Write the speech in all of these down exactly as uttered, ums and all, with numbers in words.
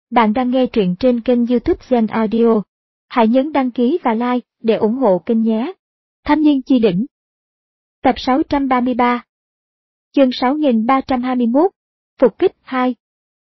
Bạn đang nghe truyện trên kênh YouTube Zen Audio. Hãy nhấn đăng ký và like để ủng hộ kênh nhé. Thanh niên chi đỉnh. Tập sáu trăm ba mươi ba. Chương sáu nghìn ba trăm hai mươi mốt. Phục kích hai.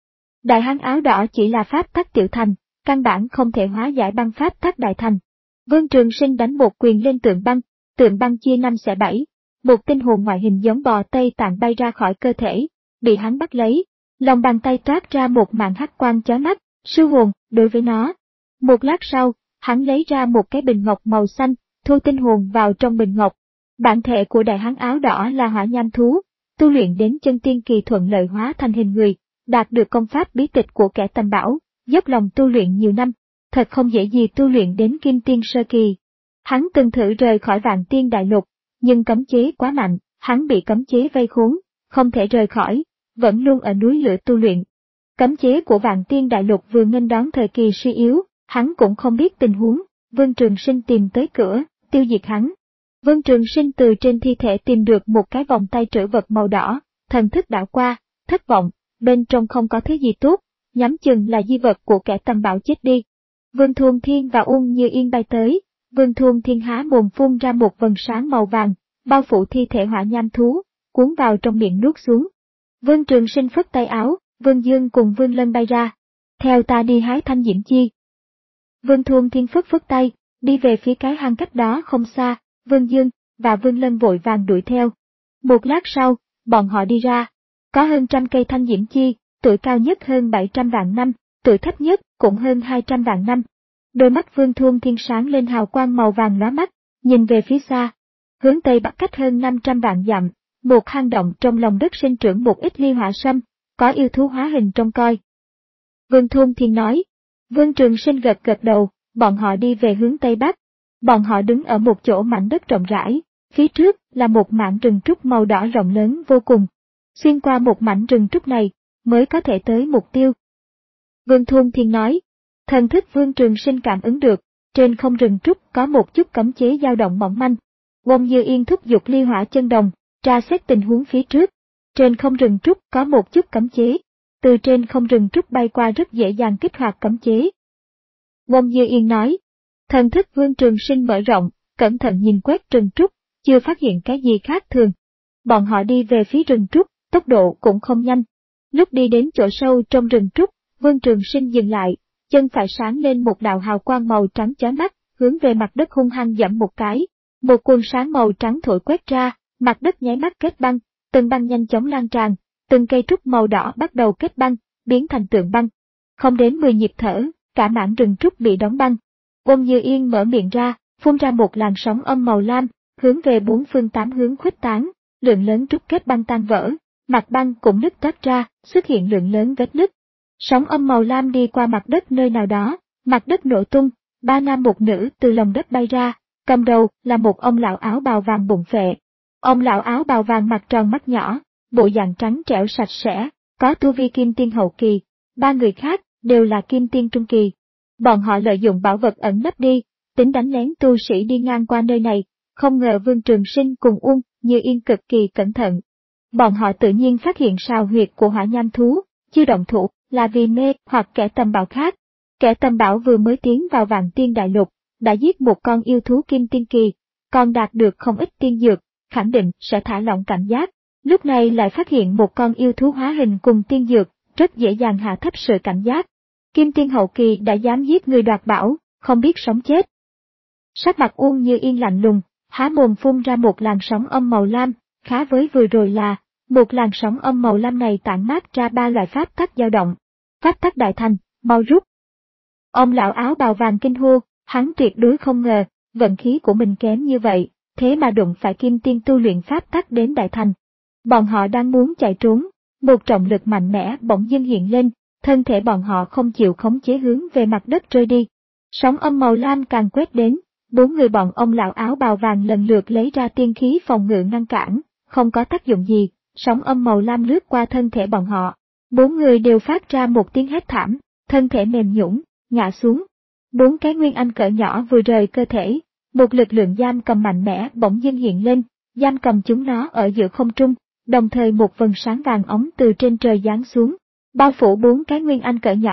Đại hán áo đỏ chỉ là pháp tắc tiểu thành, căn bản không thể hóa giải băng pháp tắc đại thành. Vương Trường Sinh đánh một quyền lên tượng băng, tượng băng chia năm xẻ bảy, một tinh hồn ngoại hình giống bò Tây Tạng bay ra khỏi cơ thể, bị hắn bắt lấy. Lòng bàn tay toát ra một màn hắc quang chói mắt, sư hồn, đối với nó. Một lát sau, hắn lấy ra một cái bình ngọc màu xanh, thu tinh hồn vào trong bình ngọc. Bản thể của đại hán áo đỏ là hỏa nham thú, tu luyện đến chân tiên kỳ thuận lợi hóa thành hình người, đạt được công pháp bí tịch của kẻ tầm bảo, dốc lòng tu luyện nhiều năm, thật không dễ gì tu luyện đến kim tiên sơ kỳ. Hắn từng thử rời khỏi Vạn Tiên Đại Lục, nhưng cấm chế quá mạnh, hắn bị cấm chế vây khốn, không thể rời khỏi, vẫn luôn ở núi lửa tu luyện. Cấm chế của Vạn Tiên Đại Lục vừa nghênh đón thời kỳ suy yếu, hắn cũng không biết tình huống, Vương Trường Sinh tìm tới cửa, tiêu diệt hắn. Vương Trường Sinh từ trên thi thể tìm được một cái vòng tay trữ vật màu đỏ, thần thức đảo qua, thất vọng, bên trong không có thứ gì tốt, nhắm chừng là di vật của kẻ tầm bảo chết đi. Vương Thuần Thiên và Ung Như Yên bay tới, Vương Thuần Thiên há mồm phun ra một vầng sáng màu vàng, bao phủ thi thể hỏa nham thú, cuốn vào trong miệng nuốt xuống. Vương Trường Sinh phất tay áo, Vương Dương cùng Vương Lân bay ra. Theo ta đi hái thanh diễm chi. Vương Thuần Thiên phất phất tay, đi về phía cái hang cách đó không xa, Vương Dương và Vương Lân vội vàng đuổi theo. Một lát sau, bọn họ đi ra. Có hơn trăm cây thanh diễm chi, tuổi cao nhất hơn bảy trăm vạn năm, tuổi thấp nhất cũng hơn hai trăm vạn năm. Đôi mắt Vương Thuần Thiên sáng lên hào quang màu vàng lóa mắt, nhìn về phía xa. Hướng tây bắc cách hơn năm trăm vạn dặm. Một hang động trong lòng đất sinh trưởng một ít ly hỏa sâm, có yêu thú hóa hình trông coi. Vương Thuần Thiên nói. Vương Trường Sinh gật gật đầu, bọn họ đi về hướng tây bắc. Bọn họ đứng ở một chỗ mảnh đất rộng rãi, phía trước là một mảng rừng trúc màu đỏ rộng lớn vô cùng. Xuyên qua một mảnh rừng trúc này, mới có thể tới mục tiêu. Vương Thuần Thiên nói. Thần thức Vương Trường Sinh cảm ứng được, trên không rừng trúc có một chút cấm chế dao động mỏng manh. Ung Như Yên thúc giục ly hỏa chân đồng, tra xét tình huống phía trước. Trên không rừng trúc có một chút cấm chế. Từ trên không rừng trúc bay qua rất dễ dàng kích hoạt cấm chế. Ung Như Yên nói. Thần thức Vương Trường Sinh mở rộng, cẩn thận nhìn quét rừng trúc, chưa phát hiện cái gì khác thường. Bọn họ đi về phía rừng trúc, tốc độ cũng không nhanh. Lúc đi đến chỗ sâu trong rừng trúc, Vương Trường Sinh dừng lại, chân phải sáng lên một đạo hào quang màu trắng chói mắt, hướng về mặt đất hung hăng giẫm một cái. Một cuồng sáng màu trắng thổi quét ra, mặt đất nháy mắt kết băng, từng băng nhanh chóng lan tràn, từng cây trúc màu đỏ bắt đầu kết băng, biến thành tượng băng. Không đến mười nhịp thở, cả mảng rừng trúc bị đóng băng. Ung Như Yên mở miệng ra, phun ra một làn sóng âm màu lam, hướng về bốn phương tám hướng khuếch tán, lượng lớn trúc kết băng tan vỡ, mặt băng cũng nứt toát ra, xuất hiện lượng lớn vết nứt. Sóng âm màu lam đi qua mặt đất nơi nào đó, mặt đất nổ tung, ba nam một nữ từ lòng đất bay ra, cầm đầu là một ông lão áo bào vàng bụng phệ. Ông lão áo bào vàng mặt tròn mắt nhỏ, bộ dạng trắng trẻo sạch sẽ, có tu vi kim tiên hậu kỳ, ba người khác đều là kim tiên trung kỳ. Bọn họ lợi dụng bảo vật ẩn nấp đi, tính đánh lén tu sĩ đi ngang qua nơi này, không ngờ Vương Trường Sinh cùng Ung Như Yên cực kỳ cẩn thận. Bọn họ tự nhiên phát hiện sao huyệt của hỏa nham thú, chưa động thủ, là vì mê hoặc kẻ tầm bảo khác. Kẻ tầm bảo vừa mới tiến vào Vạn Tiên Đại Lục, đã giết một con yêu thú kim tiên kỳ, còn đạt được không ít tiên dược, khẳng định sẽ thả lỏng cảnh giác. Lúc này lại phát hiện một con yêu thú hóa hình cùng tiên dược, rất dễ dàng hạ thấp sự cảnh giác. Kim tiên hậu kỳ đã dám giết người đoạt bảo, không biết sống chết. Sắc mặt Ung Như Yên lạnh lùng, há mồm phun ra một làn sóng âm màu lam, khá với vừa rồi là, một làn sóng âm màu lam này tản mát ra ba loại pháp tắc dao động. Pháp tắc đại thành, mau rút. Ông lão áo bào vàng kinh hô, hắn tuyệt đối không ngờ, vận khí của mình kém như vậy, thế mà đụng phải kim tiên tu luyện pháp tắc đến đại thành. Bọn họ đang muốn chạy trốn, một trọng lực mạnh mẽ bỗng dưng hiện lên, thân thể bọn họ không chịu khống chế hướng về mặt đất rơi đi. Sóng âm màu lam càng quét đến, bốn người bọn ông lão áo bào vàng lần lượt lấy ra tiên khí phòng ngự ngăn cản, không có tác dụng gì, sóng âm màu lam lướt qua thân thể bọn họ. Bốn người đều phát ra một tiếng hét thảm, thân thể mềm nhũn, ngã xuống. Bốn cái nguyên anh cỡ nhỏ vừa rời cơ thể, một lực lượng giam cầm mạnh mẽ bỗng dưng hiện lên, giam cầm chúng nó ở giữa không trung, đồng thời một vầng sáng vàng óng từ trên trời giáng xuống, bao phủ bốn cái nguyên anh cỡ nhỏ,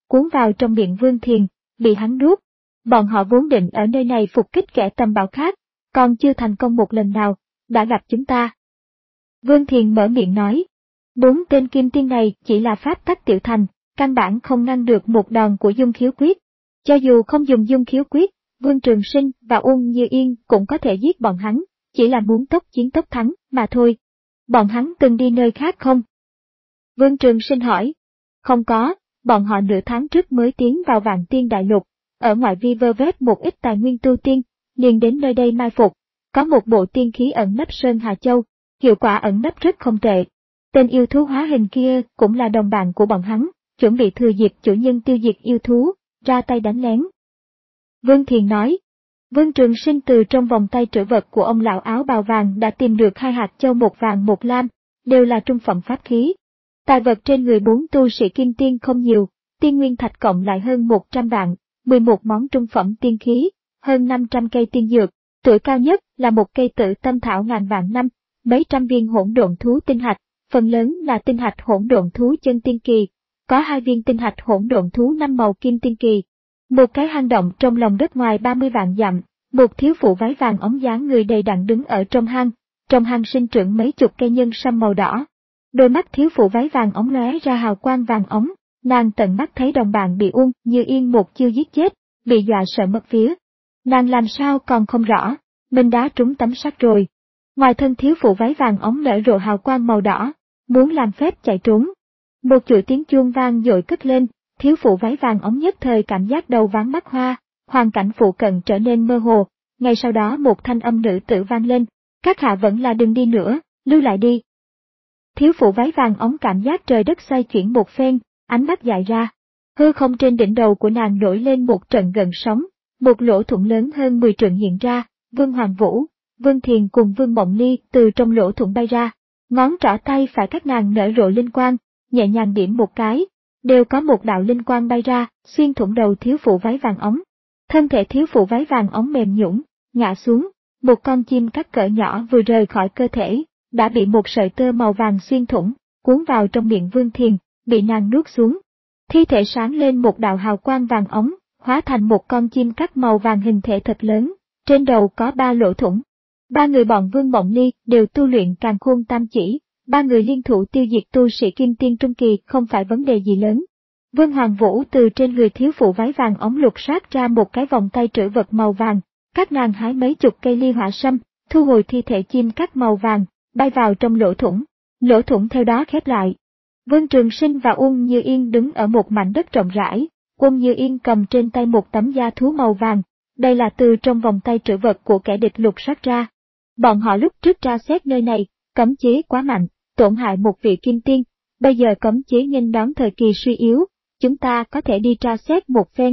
cuốn vào trong miệng Vương Thiền, bị hắn nuốt. Bọn họ vốn định ở nơi này phục kích kẻ tầm bạo khác, còn chưa thành công một lần nào, đã gặp chúng ta. Vương Thiền mở miệng nói, bốn tên kim tiên này chỉ là pháp tắc tiểu thành, căn bản không ngăn được một đòn của dung khiếu quyết. Cho dù không dùng dung khiếu quyết, Vương Trường Sinh và Uông Như Yên cũng có thể giết bọn hắn, chỉ là muốn tốc chiến tốc thắng mà thôi. Bọn hắn từng đi nơi khác không? Vương Trường Sinh hỏi. Không có, bọn họ nửa tháng trước mới tiến vào Vạn Tiên Đại Lục, ở ngoại vi vơ vét một ít tài nguyên tu tiên, liền đến nơi đây mai phục. Có một bộ tiên khí ẩn nấp Sơn Hà Châu, hiệu quả ẩn nấp rất không tệ. Tên yêu thú hóa hình kia cũng là đồng bạn của bọn hắn, chuẩn bị thừa dịp chủ nhân tiêu diệt yêu thú, ra tay đánh lén. Vương Thiền nói. Vương Trường Sinh từ trong vòng tay trữ vật của ông lão áo bào vàng đã tìm được hai hạt châu một vàng một lam, đều là trung phẩm pháp khí. Tài vật trên người bốn tu sĩ kim tiên không nhiều, tiên nguyên thạch cộng lại hơn một trăm vạn, mười một món trung phẩm tiên khí, hơn năm trăm cây tiên dược, tuổi cao nhất là một cây tử tâm thảo ngàn vạn năm, mấy trăm viên hỗn độn thú tinh hạch, phần lớn là tinh hạch hỗn độn thú chân tiên kỳ, có hai viên tinh hạch hỗn độn thú năm màu kim tiên kỳ. Một cái hang động trong lòng đất ngoài ba mươi vạn dặm, một thiếu phụ váy vàng óng dáng người đầy đặn đứng ở trong hang, trong hang sinh trưởng mấy chục cây nhân sâm màu đỏ. Đôi mắt thiếu phụ váy vàng óng lóe ra hào quang vàng óng, nàng tận mắt thấy đồng bạn bị Uông Như Yên một chiêu giết chết, bị dọa sợ mất vía. Nàng làm sao còn không rõ, mình đã trúng tấm sắt rồi. Ngoài thân thiếu phụ váy vàng óng nở rộ hào quang màu đỏ, muốn làm phép chạy trốn. Một chuỗi tiếng chuông vang dội cất lên. Thiếu phụ váy vàng óng nhất thời cảm giác đầu váng mắt hoa, hoàn cảnh phụ cận trở nên mơ hồ, ngay sau đó một thanh âm nữ tử vang lên, các hạ vẫn là đừng đi nữa, lưu lại đi. Thiếu phụ váy vàng óng cảm giác trời đất xoay chuyển một phen, ánh mắt dại ra, hư không trên đỉnh đầu của nàng nổi lên một trận gần sóng, một lỗ thủng lớn hơn mười trượng hiện ra, Vương Hoàng Vũ, Vương Thiền cùng Vương Mộng Ly từ trong lỗ thủng bay ra, ngón trỏ tay phải các nàng nở rộ linh quang, nhẹ nhàng điểm một cái. Đều có một đạo linh quang bay ra, xuyên thủng đầu thiếu phụ váy vàng óng. Thân thể thiếu phụ váy vàng óng mềm nhũn, ngã xuống, một con chim cắt cỡ nhỏ vừa rời khỏi cơ thể, đã bị một sợi tơ màu vàng xuyên thủng, cuốn vào trong miệng Vương Thiền, bị nàng nuốt xuống. Thi thể sáng lên một đạo hào quang vàng óng, hóa thành một con chim cắt màu vàng hình thể thật lớn, trên đầu có ba lỗ thủng. Ba người bọn Vương Mộng Ly đều tu luyện càn khôn tam chỉ. Ba người liên thủ tiêu diệt tu sĩ kim tiên trung kỳ không phải vấn đề gì lớn. Vương Hoàng Vũ từ trên người thiếu phụ váy vàng ống lục sát ra một cái vòng tay trữ vật màu vàng, các nàng hái mấy chục cây ly hỏa sâm, thu hồi thi thể chim cắt màu vàng, bay vào trong lỗ thủng. Lỗ thủng theo đó khép lại. Vương Trường Sinh và Uông Như Yên đứng ở một mảnh đất rộng rãi, Uông Như Yên cầm trên tay một tấm da thú màu vàng, đây là từ trong vòng tay trữ vật của kẻ địch lục sát ra. Bọn họ lúc trước tra xét nơi này, cấm chế quá mạnh, tổn hại một vị kim tiên, bây giờ cấm chế nghênh đón thời kỳ suy yếu, chúng ta có thể đi tra xét một phen.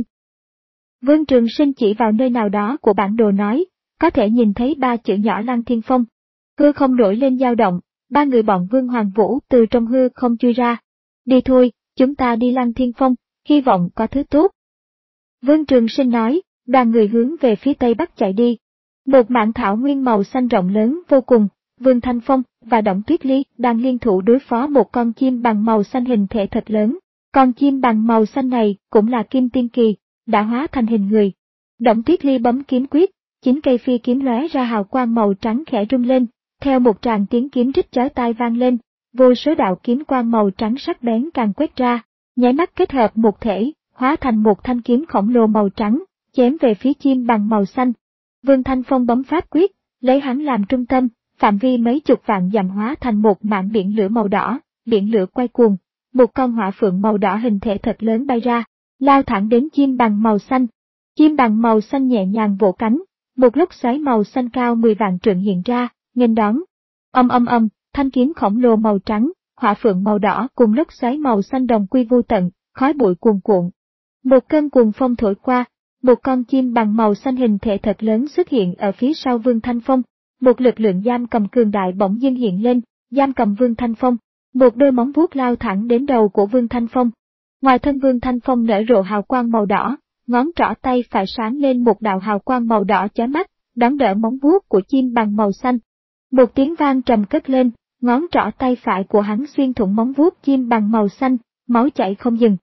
Vương Trường Sinh chỉ vào nơi nào đó của bản đồ nói, có thể nhìn thấy ba chữ nhỏ Lăng Thiên Phong. Hư không nổi lên dao động, ba người bọn Vương Hoàng Vũ từ trong hư không chui ra. Đi thôi, chúng ta đi Lăng Thiên Phong, hy vọng có thứ tốt. Vương Trường Sinh nói, đoàn người hướng về phía tây bắc chạy đi. Một mảng thảo nguyên màu xanh rộng lớn vô cùng. Vương Thanh Phong và Đổng Tuyết Ly đang liên thủ đối phó một con chim bằng màu xanh hình thể thật lớn. Con chim bằng màu xanh này cũng là kim tiên kỳ, đã hóa thành hình người. Đổng Tuyết Ly bấm kiếm quyết, chín cây phi kiếm lóe ra hào quang màu trắng khẽ rung lên, theo một tràng tiếng kiếm rít chói tai vang lên, vô số đạo kiếm quang màu trắng sắc bén càng quét ra, nháy mắt kết hợp một thể, hóa thành một thanh kiếm khổng lồ màu trắng, chém về phía chim bằng màu xanh. Vương Thanh Phong bấm pháp quyết, lấy hắn làm trung tâm. Phạm vi mấy chục vạn dặm hóa thành một mảng biển lửa màu đỏ, biển lửa quay cuồng, một con hỏa phượng màu đỏ hình thể thật lớn bay ra, lao thẳng đến chim bằng màu xanh. Chim bằng màu xanh nhẹ nhàng vỗ cánh, một lốc xoáy màu xanh cao mười vạn trượng hiện ra, nghênh đón. Âm âm âm, thanh kiếm khổng lồ màu trắng, hỏa phượng màu đỏ cùng lốc xoáy màu xanh đồng quy vô tận, khói bụi cuồn cuộn. Một cơn cuồng phong thổi qua, một con chim bằng màu xanh hình thể thật lớn xuất hiện ở phía sau Vương Thanh Phong. Một lực lượng giam cầm cường đại bỗng dưng hiện lên, giam cầm Vương Thanh Phong, một đôi móng vuốt lao thẳng đến đầu của Vương Thanh Phong. Ngoài thân Vương Thanh Phong nở rộ hào quang màu đỏ, ngón trỏ tay phải sáng lên một đạo hào quang màu đỏ chói mắt, đón đỡ móng vuốt của chim bằng màu xanh. Một tiếng vang trầm cất lên, ngón trỏ tay phải của hắn xuyên thủng móng vuốt chim bằng màu xanh, máu chảy không dừng.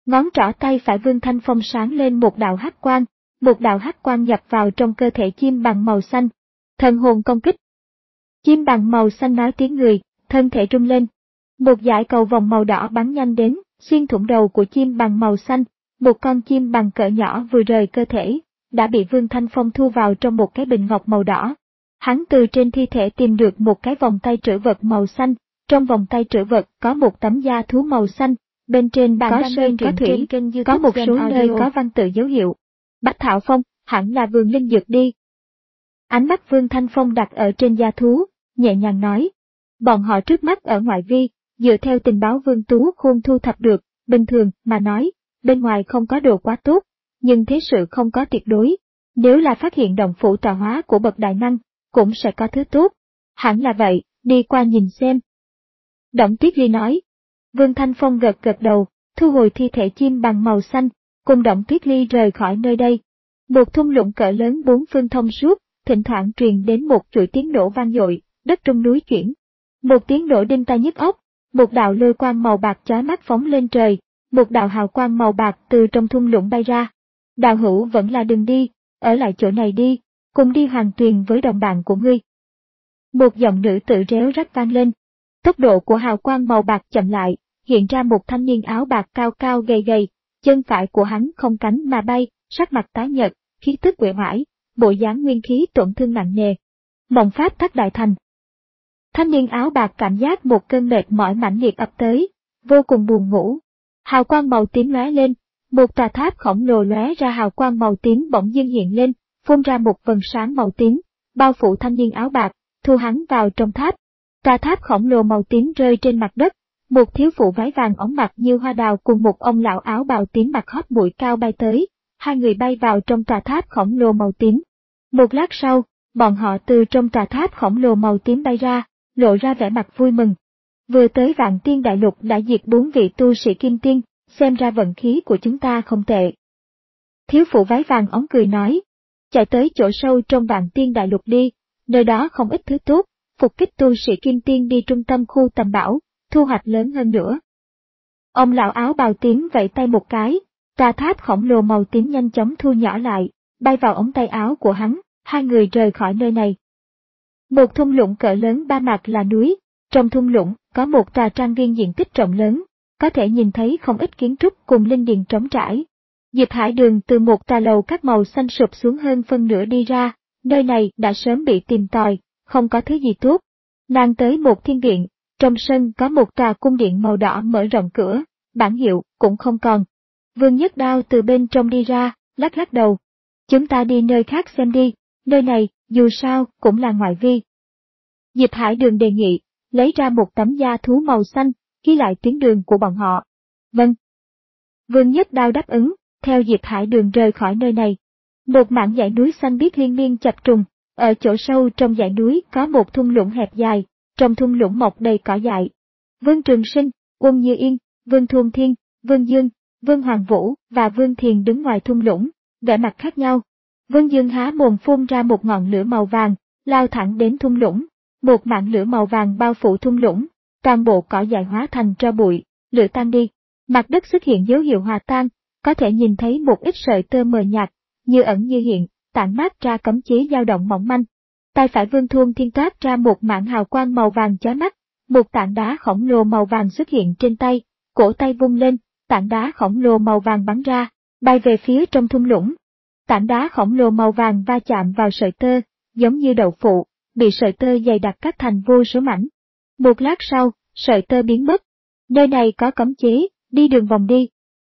Ngón trỏ tay phải Vương Thanh Phong sáng lên một đạo hắc quang, một đạo hắc quang nhập vào trong cơ thể chim bằng màu xanh. Thần hồn công kích. Chim bằng màu xanh nói tiếng người, thân thể rung lên. Một dải cầu vòng màu đỏ bắn nhanh đến, xuyên thủng đầu của chim bằng màu xanh. Một con chim bằng cỡ nhỏ vừa rời cơ thể, đã bị Vương Thanh Phong thu vào trong một cái bình ngọc màu đỏ. Hắn từ trên thi thể tìm được một cái vòng tay trữ vật màu xanh, trong vòng tay trữ vật có một tấm da thú màu xanh, bên trên có sơn có thủy, có một số nơi có văn tự dấu hiệu. Bách Thảo Phong, hẳn là vườn linh dược đi. Ánh mắt Vương Thanh Phong đặt ở trên da thú, nhẹ nhàng nói. Bọn họ trước mắt ở ngoại vi, dựa theo tình báo Vương Tú Khuôn thu thập được, bình thường mà nói, bên ngoài không có đồ quá tốt, nhưng thế sự không có tuyệt đối. Nếu là phát hiện động phủ tọa hóa của bậc đại năng, cũng sẽ có thứ tốt. Hẳn là vậy, đi qua nhìn xem. Động Tuyết Ly nói. Vương Thanh Phong gật gật đầu, thu hồi thi thể chim bằng màu xanh, cùng Động Tuyết Ly rời khỏi nơi đây. Một thung lũng cỡ lớn bốn phương thông suốt, thỉnh thoảng truyền đến một chuỗi tiếng nổ vang dội, đất trung núi chuyển. Một tiếng nổ đinh tai nhức óc, một đạo lôi quang màu bạc chói mắt phóng lên trời, một đạo hào quang màu bạc từ trong thung lũng bay ra. Đạo hữu vẫn là đừng đi, ở lại chỗ này đi, cùng đi Hoàng Tuyền với đồng bạn của ngươi. Một giọng nữ tự réo rắt vang lên. Tốc độ của hào quang màu bạc chậm lại, hiện ra một thanh niên áo bạc cao cao gầy gầy, chân phải của hắn không cánh mà bay, sắc mặt tái nhợt, khí tức uể oải, bộ dáng nguyên khí tổn thương nặng nề. Mộng pháp thất đại thành. Thanh niên áo bạc cảm giác một cơn mệt mỏi mãnh liệt ập tới, vô cùng buồn ngủ. Hào quang màu tím lóe lên, một tòa tháp khổng lồ lóe ra hào quang màu tím bỗng dưng hiện lên, phun ra một vầng sáng màu tím, bao phủ thanh niên áo bạc, thu hắn vào trong tháp. Tòa tháp khổng lồ màu tím rơi trên mặt đất, một thiếu phụ váy vàng óng mặt như hoa đào cùng một ông lão áo bào tím mặt hót bụi cao bay tới, hai người bay vào trong tòa tháp khổng lồ màu tím. Một lát sau, bọn họ từ trong tòa tháp khổng lồ màu tím bay ra, lộ ra vẻ mặt vui mừng. Vừa tới Vạn Tiên Đại Lục đã diệt bốn vị tu sĩ kim tiên, xem ra vận khí của chúng ta không tệ. Thiếu phụ váy vàng óng cười nói, chạy tới chỗ sâu trong Vạn Tiên Đại Lục đi, nơi đó không ít thứ tốt, phục kích tu sĩ kim tiên đi trung tâm khu tầm bảo, thu hoạch lớn hơn nữa. Ông lão áo bào tím vẫy tay một cái, tòa tháp khổng lồ màu tím nhanh chóng thu nhỏ lại, bay vào ống tay áo của hắn, hai người rời khỏi nơi này. Một thung lũng cỡ lớn ba mặt là núi, trong thung lũng có một tòa trang viên diện tích rộng lớn, có thể nhìn thấy không ít kiến trúc cùng linh điền trống trải. Diệp Hải Đường từ một tòa lầu các màu xanh sụp xuống hơn phân nửa đi ra, nơi này đã sớm bị tìm tòi, không có thứ gì tốt. Nàng tới một thiên viện, trong sân có một tòa cung điện màu đỏ mở rộng cửa, bản hiệu cũng không còn. Vương Nhất Đao từ bên trong đi ra, lắc lắc đầu. Chúng ta đi nơi khác xem đi, nơi này, dù sao, cũng là ngoại vi. Diệp Hải Đường đề nghị, lấy ra một tấm da thú màu xanh, ghi lại tuyến đường của bọn họ. Vâng. Vương Nhất Đao đáp ứng, theo Diệp Hải Đường rời khỏi nơi này. Một mảng dãy núi xanh biếc liên miên chập trùng, ở chỗ sâu trong dãy núi có một thung lũng hẹp dài, trong thung lũng mọc đầy cỏ dại. Vương Trường Sinh, Uông Như Yên, Vương Thuần Thiên, Vương Dương, Vương Hoàng Vũ và Vương Thiền đứng ngoài thung lũng, vẻ mặt khác nhau. Vương Dương há mồm phun ra một ngọn lửa màu vàng, lao thẳng đến thung lũng. Một mảng lửa màu vàng bao phủ thung lũng, toàn bộ cỏ dại hóa thành tro bụi, lửa tan đi. Mặt đất xuất hiện dấu hiệu hòa tan, có thể nhìn thấy một ít sợi tơ mờ nhạt, như ẩn như hiện, tản mát ra cấm chế dao động mỏng manh. Tay phải Vương Thuần Thiên toát ra một mảng hào quang màu vàng chói mắt, một tảng đá khổng lồ màu vàng xuất hiện trên tay, cổ tay vung lên, tảng đá khổng lồ màu vàng bắn ra, bay về phía trong thung lũng. Tảng đá khổng lồ màu vàng va chạm vào sợi tơ, giống như đậu phụ, bị sợi tơ dày đặc cắt thành vô số mảnh. Một lát sau, sợi tơ biến mất. Nơi này có cấm chế, đi đường vòng đi.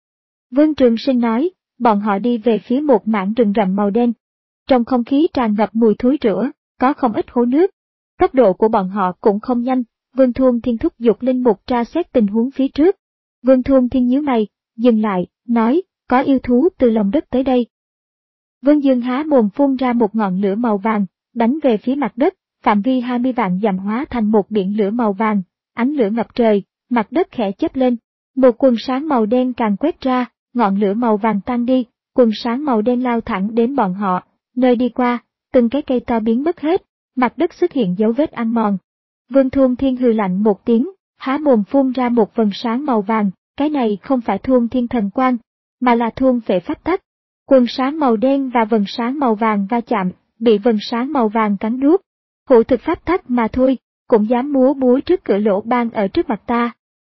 Vương Trường Sinh nói, bọn họ đi về phía một mảng rừng rậm màu đen. Trong không khí tràn ngập mùi thối rữa, có không ít hố nước. Tốc độ của bọn họ cũng không nhanh, Vương Thuần Thiên thúc giục linh mục tra xét tình huống phía trước. Vương Thuần Thiên nhíu mày, dừng lại, nói, có yêu thú từ lòng đất tới đây. Vương Dương há mồm phun ra một ngọn lửa màu vàng, đánh về phía mặt đất, phạm vi hai mươi vạn dặm hóa thành một biển lửa màu vàng, ánh lửa ngập trời, mặt đất khẽ chớp lên. Một quần sáng màu đen càng quét ra, ngọn lửa màu vàng tan đi, quần sáng màu đen lao thẳng đến bọn họ, nơi đi qua, từng cái cây to biến mất hết, mặt đất xuất hiện dấu vết ăn mòn. Vương Thuần Thiên hừ lạnh một tiếng, há mồm phun ra một vầng sáng màu vàng, cái này không phải thuôn thiên thần quang, mà là thuôn phệ pháp tắc. Quần sáng màu đen và vần sáng màu vàng va chạm, bị vần sáng màu vàng cắn nuốt. Hữu thực pháp tắc mà thôi, cũng dám múa búa trước cửa lỗ ban ở trước mặt ta.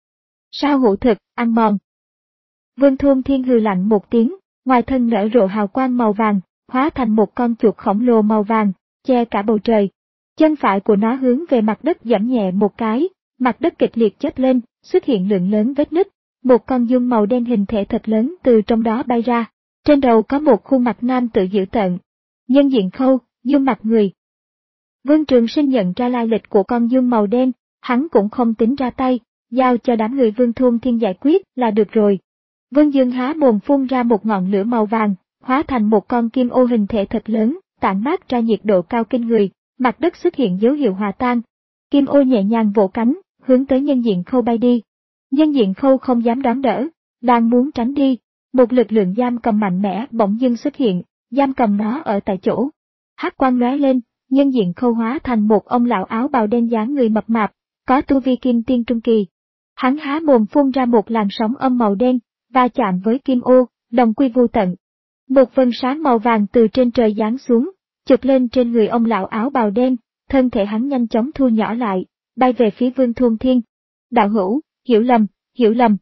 Sao hữu thực, ăn mòn. Vương Thuôn Thiên hừ lạnh một tiếng, ngoài thân nở rộ hào quang màu vàng, hóa thành một con chuột khổng lồ màu vàng, che cả bầu trời. Chân phải của nó hướng về mặt đất giẫm nhẹ một cái, mặt đất kịch liệt chớp lên, xuất hiện lượng lớn vết nứt, một con giun màu đen hình thể thật lớn từ trong đó bay ra. Trên đầu có một khuôn mặt nam tự dữ tợn. Nhân diện khâu, giun mặt người. Vương Trường Sinh nhận ra lai lịch của con giun màu đen, hắn cũng không tính ra tay, giao cho đám người Vương Thuôn Thiên giải quyết là được rồi. Vương Dương há mồm phun ra một ngọn lửa màu vàng, hóa thành một con kim ô hình thể thật lớn, tản mát ra nhiệt độ cao kinh người, mặt đất xuất hiện dấu hiệu hòa tan. Kim ô nhẹ nhàng vỗ cánh, hướng tới nhân diện khâu bay đi. Nhân diện khâu không dám đón đỡ, đang muốn tránh đi, một lực lượng giam cầm mạnh mẽ bỗng dưng xuất hiện, giam cầm nó ở tại chỗ. Hắc quang lóe lên, nhân diện khâu hóa thành một ông lão áo bào đen dáng người mập mạp, có tu vi kim tiên trung kỳ. Hắn há mồm phun ra một làn sóng âm màu đen, va chạm với kim ô, đồng quy vô tận. Một vân sáng màu vàng từ trên trời giáng xuống, chụp lên trên người ông lão áo bào đen, thân thể hắn nhanh chóng thu nhỏ lại, bay về phía Vương Thuôn Thiên. Đạo hữu, hiểu lầm, hiểu lầm.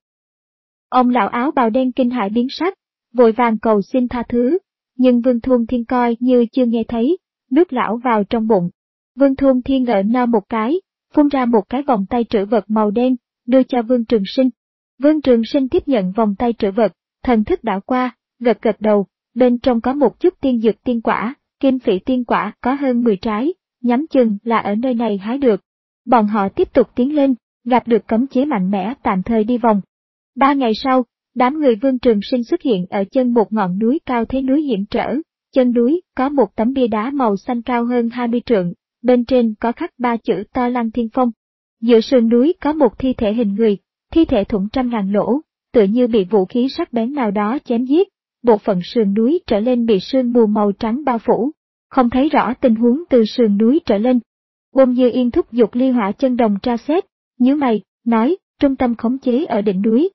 Ông lão áo bào đen kinh hãi biến sắc, vội vàng cầu xin tha thứ, nhưng Vương Thuôn Thiên coi như chưa nghe thấy, nuốt lão vào trong bụng. Vương Thuôn Thiên ngỡ nao một cái, phun ra một cái vòng tay trữ vật màu đen, đưa cho Vương Trường Sinh. Vương Trường Sinh tiếp nhận vòng tay trữ vật, thần thức đảo qua, gật gật đầu, bên trong có một chút tiên dược tiên quả, kim phỉ tiên quả có hơn mười trái, nhắm chừng là ở nơi này hái được. Bọn họ tiếp tục tiến lên, gặp được cấm chế mạnh mẽ tạm thời đi vòng. Ba ngày sau, đám người Vương Trường Sinh xuất hiện ở chân một ngọn núi cao thế núi hiểm trở, chân núi có một tấm bia đá màu xanh cao hơn hai mươi trượng, bên trên có khắc ba chữ To Lăng Thiên Phong. Giữa sườn núi có một thi thể hình người, thi thể thủng trăm ngàn lỗ, tựa như bị vũ khí sắc bén nào đó chém giết, bộ phận sườn núi trở lên bị sương mù màu trắng bao phủ, không thấy rõ tình huống từ sườn núi trở lên. Ôn Như Yên thúc giục ly hỏa chân đồng tra xét, nhíu mày, nói, trung tâm khống chế ở đỉnh núi.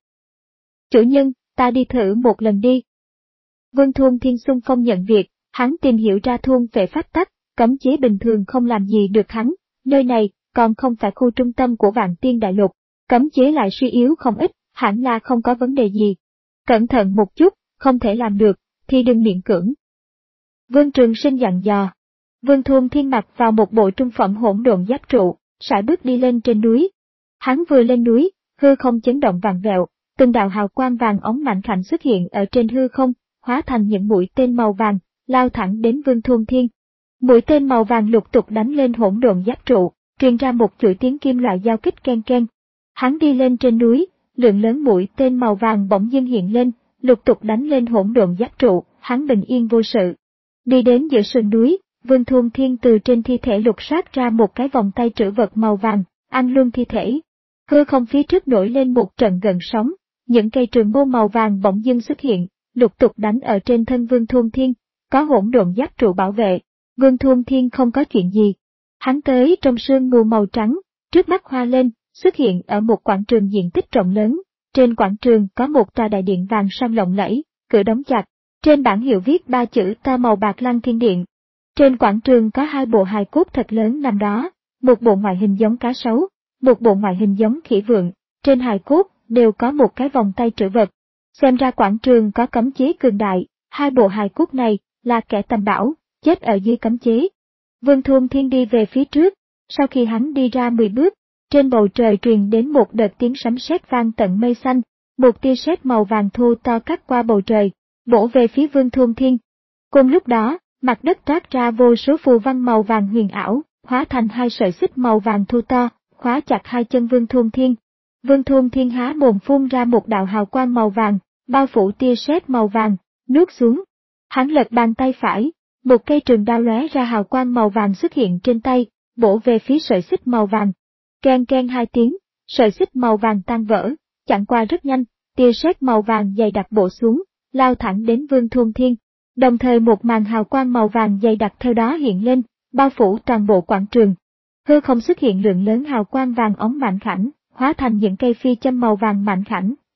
Chủ nhân, ta đi thử một lần đi. Vương Thuôn Thiên xung phong nhận việc, hắn tìm hiểu ra thuôn về pháp tắc, cấm chế bình thường không làm gì được hắn, nơi này còn không phải khu trung tâm của Vạn Tiên Đại Lục, cấm chế lại suy yếu không ít, hẳn là không có vấn đề gì. Cẩn thận một chút, không thể làm được, thì đừng miễn cưỡng. Vương Trường Sinh dặn dò. Vương Thuôn Thiên mặc vào một bộ trung phẩm hỗn độn giáp trụ, sải bước đi lên trên núi. Hắn vừa lên núi, hư không chấn động vặn vẹo, từng đạo hào quang vàng óng mạnh khảnh xuất hiện ở trên hư không, hóa thành những mũi tên màu vàng, lao thẳng đến Vương Thuôn Thiên. Mũi tên màu vàng lục tục đánh lên hỗn độn giáp trụ, truyền ra một chuỗi tiếng kim loại giao kích ken ken. Hắn đi lên trên núi, lượng lớn mũi tên màu vàng bỗng dưng hiện lên, lục tục đánh lên hỗn độn giáp trụ, hắn bình yên vô sự. Đi đến giữa sườn núi, Vương Thuôn Thiên từ trên thi thể lục soát ra một cái vòng tay trữ vật màu vàng, ăn luôn thi thể. Hư không phía trước nổi lên một trận gần sóng, những cây trường mâu màu vàng bỗng dưng xuất hiện, lục tục đánh ở trên thân Vương Thuôn Thiên, có hỗn độn giáp trụ bảo vệ. Vương Thuôn Thiên không có chuyện gì. Hắn tới trong sương mù màu trắng, trước mắt hoa lên, xuất hiện ở một quảng trường diện tích rộng lớn. Trên quảng trường có một tòa đại điện vàng son lộng lẫy, cửa đóng chặt. Trên bảng hiệu viết ba chữ to màu bạc Lăng Thiên Điện. Trên quảng trường có hai bộ hài cốt thật lớn nằm đó, một bộ ngoại hình giống cá sấu, một bộ ngoại hình giống khỉ vượn. Trên hài cốt đều có một cái vòng tay trữ vật. Xem ra quảng trường có cấm chế cường đại, hai bộ hài cốt này là kẻ tầm bảo, chết ở dưới cấm chế. Vương Thuôn Thiên đi về phía trước, sau khi hắn đi ra mười bước, trên bầu trời truyền đến một đợt tiếng sấm sét vang tận mây xanh, một tia sét màu vàng thô to cắt qua bầu trời, bổ về phía Vương Thuôn Thiên. Cùng lúc đó, mặt đất toát ra vô số phù văn màu vàng huyền ảo, hóa thành hai sợi xích màu vàng thô to, khóa chặt hai chân Vương Thuôn Thiên. Vương Thuôn Thiên há mồm phun ra một đạo hào quang màu vàng, bao phủ tia sét màu vàng, nuốt xuống. Hắn lật bàn tay phải, một cây trường đao lóe ra hào quang màu vàng xuất hiện trên tay, bổ về phía sợi xích màu vàng. Ken ken hai tiếng, sợi xích màu vàng tan vỡ, chẳng qua rất nhanh, tia sét màu vàng dày đặc bổ xuống, lao thẳng đến Vương Thuôn Thiên. Đồng thời một màn hào quang màu vàng dày đặc theo đó hiện lên, bao phủ toàn bộ quảng trường. Hư không xuất hiện lượng lớn hào quang vàng óng mạnh khảnh, hóa thành những cây phi châm màu vàng mạnh khảnh,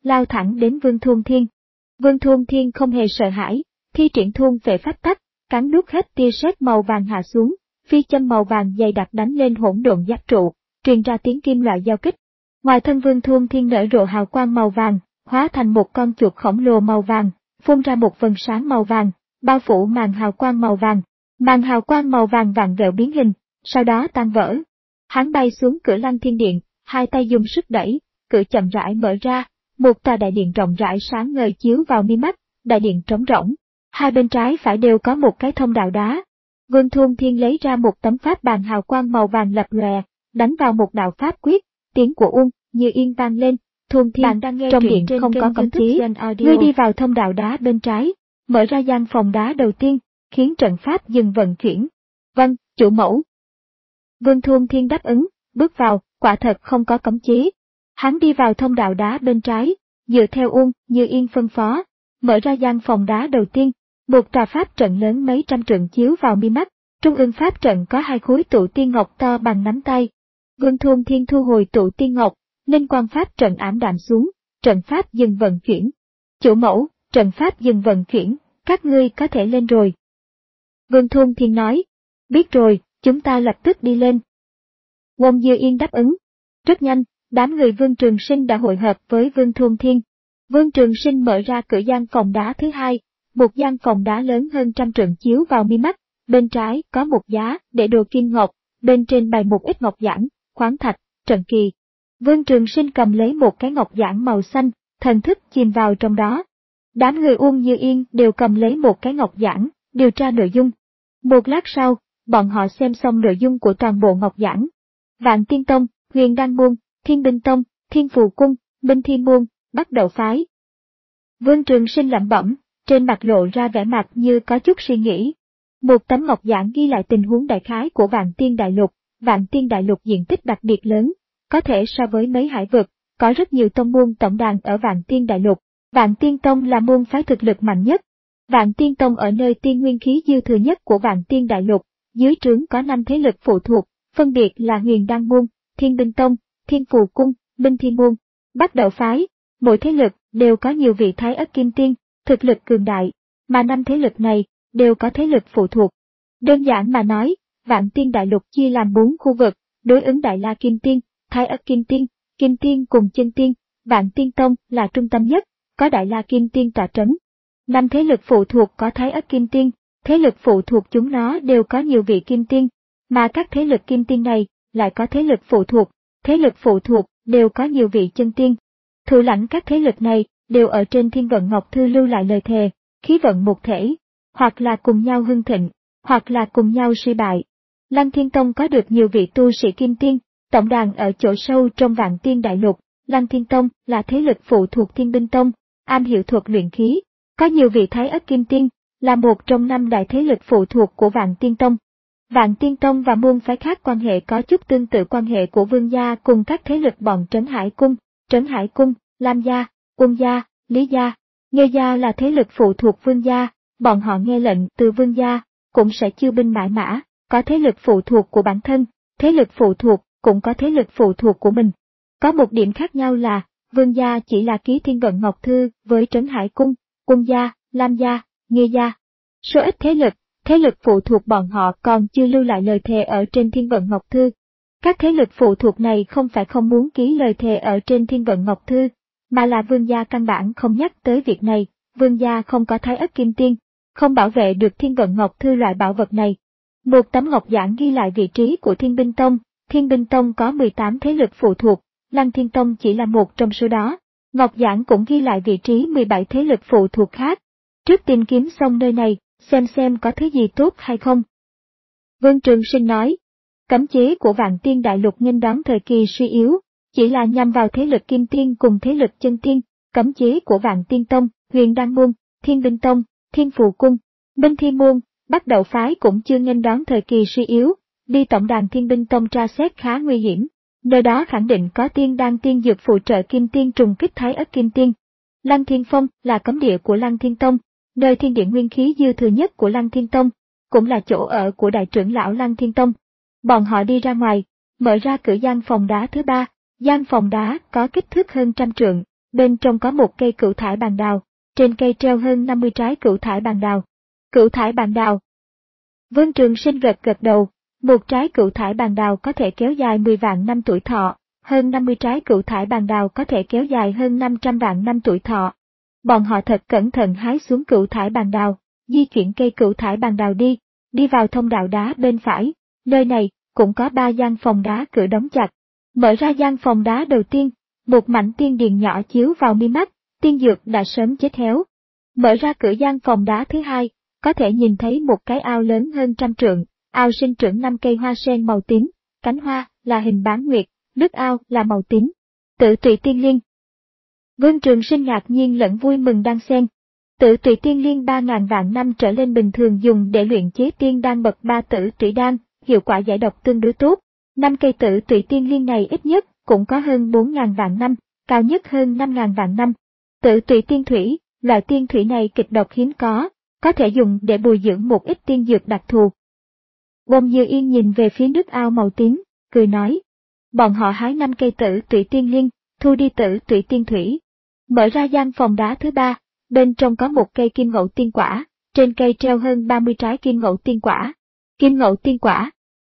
lao thẳng đến Vương Thôn Thiên. Vương Thôn Thiên không hề sợ hãi, thi triển thôn vệ pháp tắc, cắn nuốt hết tia sét màu vàng hạ xuống, phi châm màu vàng dày đặc đánh lên hỗn độn giáp trụ, truyền ra tiếng kim loại giao kích. Ngoài thân Vương Thôn Thiên nở rộ hào quang màu vàng, hóa thành một con chuột khổng lồ màu vàng, phun ra một vầng sáng màu vàng, bao phủ màn hào quang màu vàng. Màn hào quang màu vàng vặn vẹo biến hình, sau đó tan vỡ. Hắn bay xuống cửa Lăng Thiên Điện, hai tay dùng sức đẩy, cửa chậm rãi mở ra, một tòa đại điện rộng rãi sáng ngời chiếu vào mi mắt, đại điện trống rỗng. Hai bên trái phải đều có một cái thông đạo đá. Vương Thôn Thiên lấy ra một tấm pháp bàn hào quang màu vàng lập lòe, đánh vào một đạo pháp quyết, tiếng của Uông Như Yên vang lên. Thôn Thiên, bạn đang nghe trong điện không có cấm chế, ngươi đi vào thông đạo đá bên trái, mở ra gian phòng đá đầu tiên, khiến trận pháp dừng vận chuyển. Vâng, chủ mẫu. Vương Thôn Thiên đáp ứng, bước vào, quả thật không có cấm chế. Hắn đi vào thông đạo đá bên trái, dựa theo Uông Như Yên phân phó, mở ra gian phòng đá đầu tiên, một tòa pháp trận lớn mấy trăm trượng chiếu vào mi mắt, trung ương pháp trận có hai khối tụ tiên ngọc to bằng nắm tay. Vương Thôn Thiên thu hồi tụ tiên ngọc, linh quang pháp trận ảm đạm xuống, trận pháp dừng vận chuyển. Chủ mẫu, trận pháp dừng vận chuyển, các ngươi có thể lên rồi. Vương Thôn Thiên nói, biết rồi, chúng ta lập tức đi lên. Uông Như Yên đáp ứng. Rất nhanh, đám người Vương Trường Sinh đã hội hợp với Vương Thôn Thiên. Vương Trường Sinh mở ra cửa gian phòng đá thứ hai, một gian phòng đá lớn hơn trăm trượng chiếu vào mi mắt, bên trái có một giá để đồ kim ngọc, bên trên bày một ít ngọc giản, khoáng thạch, trận kỳ. Vương Trường Sinh cầm lấy một cái ngọc giản màu xanh, thần thức chìm vào trong đó. Đám người Uông Như Yên đều cầm lấy một cái ngọc giản, điều tra nội dung. Một lát sau, bọn họ xem xong nội dung của toàn bộ ngọc giản. Vạn Tiên Tông, Huyền Đan Môn, Thiên Binh Tông, Thiên Phù Cung, Binh Thi Môn, Bắt Đầu Phái. Vương Trường Sinh lẩm bẩm, trên mặt lộ ra vẻ mặt như có chút suy nghĩ. Một tấm ngọc giản ghi lại tình huống đại khái của Vạn Tiên Đại Lục. Vạn Tiên Đại Lục diện tích đặc biệt lớn, có thể so với mấy hải vực, có rất nhiều tông môn tổng đàn ở Vạn Tiên Đại Lục. Vạn Tiên Tông là môn phái thực lực mạnh nhất. Vạn Tiên Tông ở nơi tiên nguyên khí dư thừa nhất của Vạn Tiên Đại Lục, dưới trướng có năm thế lực phụ thuộc, phân biệt là Huyền Đan Môn, Thiên Binh Tông, Thiên Phù Cung, Binh Thi Môn, Bắt Đầu Phái. Mỗi thế lực đều có nhiều vị Thái Ất Kim Tiên, thực lực cường đại, mà năm thế lực này đều có thế lực phụ thuộc. Đơn giản mà nói, Vạn Tiên Đại Lục chia làm bốn khu vực, đối ứng Đại La Kim Tiên, Thái Ất Kim Tiên, Kim Tiên cùng Chân Tiên. Vạn Tiên Tông là trung tâm nhất, có Đại La Kim Tiên tọa trấn. Năm thế lực phụ thuộc có Thái Ất Kim Tiên, thế lực phụ thuộc chúng nó đều có nhiều vị Kim Tiên, mà các thế lực Kim Tiên này lại có thế lực phụ thuộc, thế lực phụ thuộc đều có nhiều vị Chân Tiên. Thủ lãnh các thế lực này đều ở trên Thiên Vận Ngọc Thư lưu lại lời thề, khí vận một thể, hoặc là cùng nhau hưng thịnh, hoặc là cùng nhau suy bại. Lăng Thiên Tông có được nhiều vị tu sĩ Kim Tiên, tổng đàn ở chỗ sâu trong Vạn Tiên Đại Lục. Lăng Thiên Tông là thế lực phụ thuộc Thiên Binh Tông, am hiểu thuật luyện khí, có nhiều vị Thái Ất Kim Tiên, là một trong năm đại thế lực phụ thuộc của Vạn Tiên Tông. Vạn Tiên Tông và môn phái khác quan hệ có chút tương tự quan hệ của Vương gia cùng các thế lực bọn Trấn Hải Cung, Trấn Hải Cung, Lam gia, Uông gia, Lý gia. Nghê gia là thế lực phụ thuộc Vương gia, bọn họ nghe lệnh từ Vương gia, cũng sẽ chiêu binh mãi mã, có thế lực phụ thuộc của bản thân, thế lực phụ thuộc cũng có thế lực phụ thuộc của mình. Có một điểm khác nhau là, Vương gia chỉ là ký Thiên Vận Ngọc Thư với Trấn Hải Cung, Uông gia, Lam gia, Nghê gia. Số ít thế lực, thế lực phụ thuộc bọn họ còn chưa lưu lại lời thề ở trên Thiên Vận Ngọc Thư. Các thế lực phụ thuộc này không phải không muốn ký lời thề ở trên Thiên Vận Ngọc Thư, mà là Vương gia căn bản không nhắc tới việc này. Vương gia không có Thái Ất Kim Tiên, không bảo vệ được Thiên Vận Ngọc Thư loại bảo vật này. Một tấm ngọc giản ghi lại vị trí của Thiên Binh Tông. Thiên Binh Tông có mười tám thế lực phụ thuộc, Lăng Thiên Tông chỉ là một trong số đó. Ngọc giản cũng ghi lại vị trí mười bảy thế lực phụ thuộc khác. Trước tìm kiếm xong nơi này, xem xem có thứ gì tốt hay không. Vương Trường Sinh nói, cấm chế của Vạn Tiên Đại Lục nghênh đón thời kỳ suy yếu, chỉ là nhằm vào thế lực Kim Tiên cùng thế lực Chân Tiên. Cấm chế của Vạn Tiên Tông, Huyền Đan Môn, Thiên Binh Tông, Thiên Phù Cung, Binh Thi Môn, Bắt Đầu Phái cũng chưa nghênh đón thời kỳ suy yếu. Đi tổng đàn Thiên Binh Tông tra xét khá nguy hiểm, nơi đó khẳng định có tiên đan tiên dược phụ trợ Kim Tiên trùng kích Thái Ất Kim Tiên. Lăng Thiên Phong là cấm địa của Lăng Thiên Tông, nơi thiên địa nguyên khí dư thừa nhất của Lăng Thiên Tông, cũng là chỗ ở của đại trưởng lão Lăng Thiên Tông. Bọn họ đi ra ngoài, mở ra cửa gian phòng đá thứ ba, gian phòng đá có kích thước hơn trăm trượng, bên trong có một cây cửu thải bàn đào, trên cây treo hơn năm mươi trái cửu thải bàn đào. Cửu thải bàn đào. Vương Trường Sinh gật gật đầu, một trái cửu thải bàn đào có thể kéo dài mười vạn năm tuổi thọ, hơn năm mươi trái cửu thải bàn đào có thể kéo dài hơn năm trăm vạn năm tuổi thọ. Bọn họ thật cẩn thận hái xuống cửu thải bàn đào, di chuyển cây cửu thải bàn đào đi, đi vào thông đạo đá bên phải, nơi này cũng có ba gian phòng đá cửa đóng chặt. Mở ra gian phòng đá đầu tiên, một mảnh tiên điền nhỏ chiếu vào mi mắt, tiên dược đã sớm chết héo. Mở ra cửa gian phòng đá thứ hai, có thể nhìn thấy một cái ao lớn hơn trăm trượng, ao sinh trưởng năm cây hoa sen màu tím, cánh hoa là hình bán nguyệt, nước ao là màu tím. Tử Tụy Tiên Liên. Vương Trường Sinh ngạc nhiên lẫn vui mừng đan xen. Tử Tụy Tiên Liên ba ngàn vạn năm trở lên bình thường dùng để luyện chế tiên đan bậc ba tử tụy đan, hiệu quả giải độc tương đối tốt. Năm cây Tử Tụy Tiên Liên này ít nhất cũng có hơn bốn ngàn vạn năm, cao nhất hơn năm ngàn vạn năm. Tử Tụy Tiên Thủy, loại tiên thủy này kịch độc hiếm có, có thể dùng để bồi dưỡng một ít tiên dược đặc thù. Bông Như Yên nhìn về phía nước ao màu tím, cười nói. Bọn họ hái năm cây Tử Tụy Tiên Liên, thu đi Tử Tụy Tiên Thủy. Mở ra gian phòng đá thứ ba, bên trong có một cây kim ngẫu tiên quả, trên cây treo hơn ba mươi trái kim ngẫu tiên quả. Kim ngẫu tiên quả.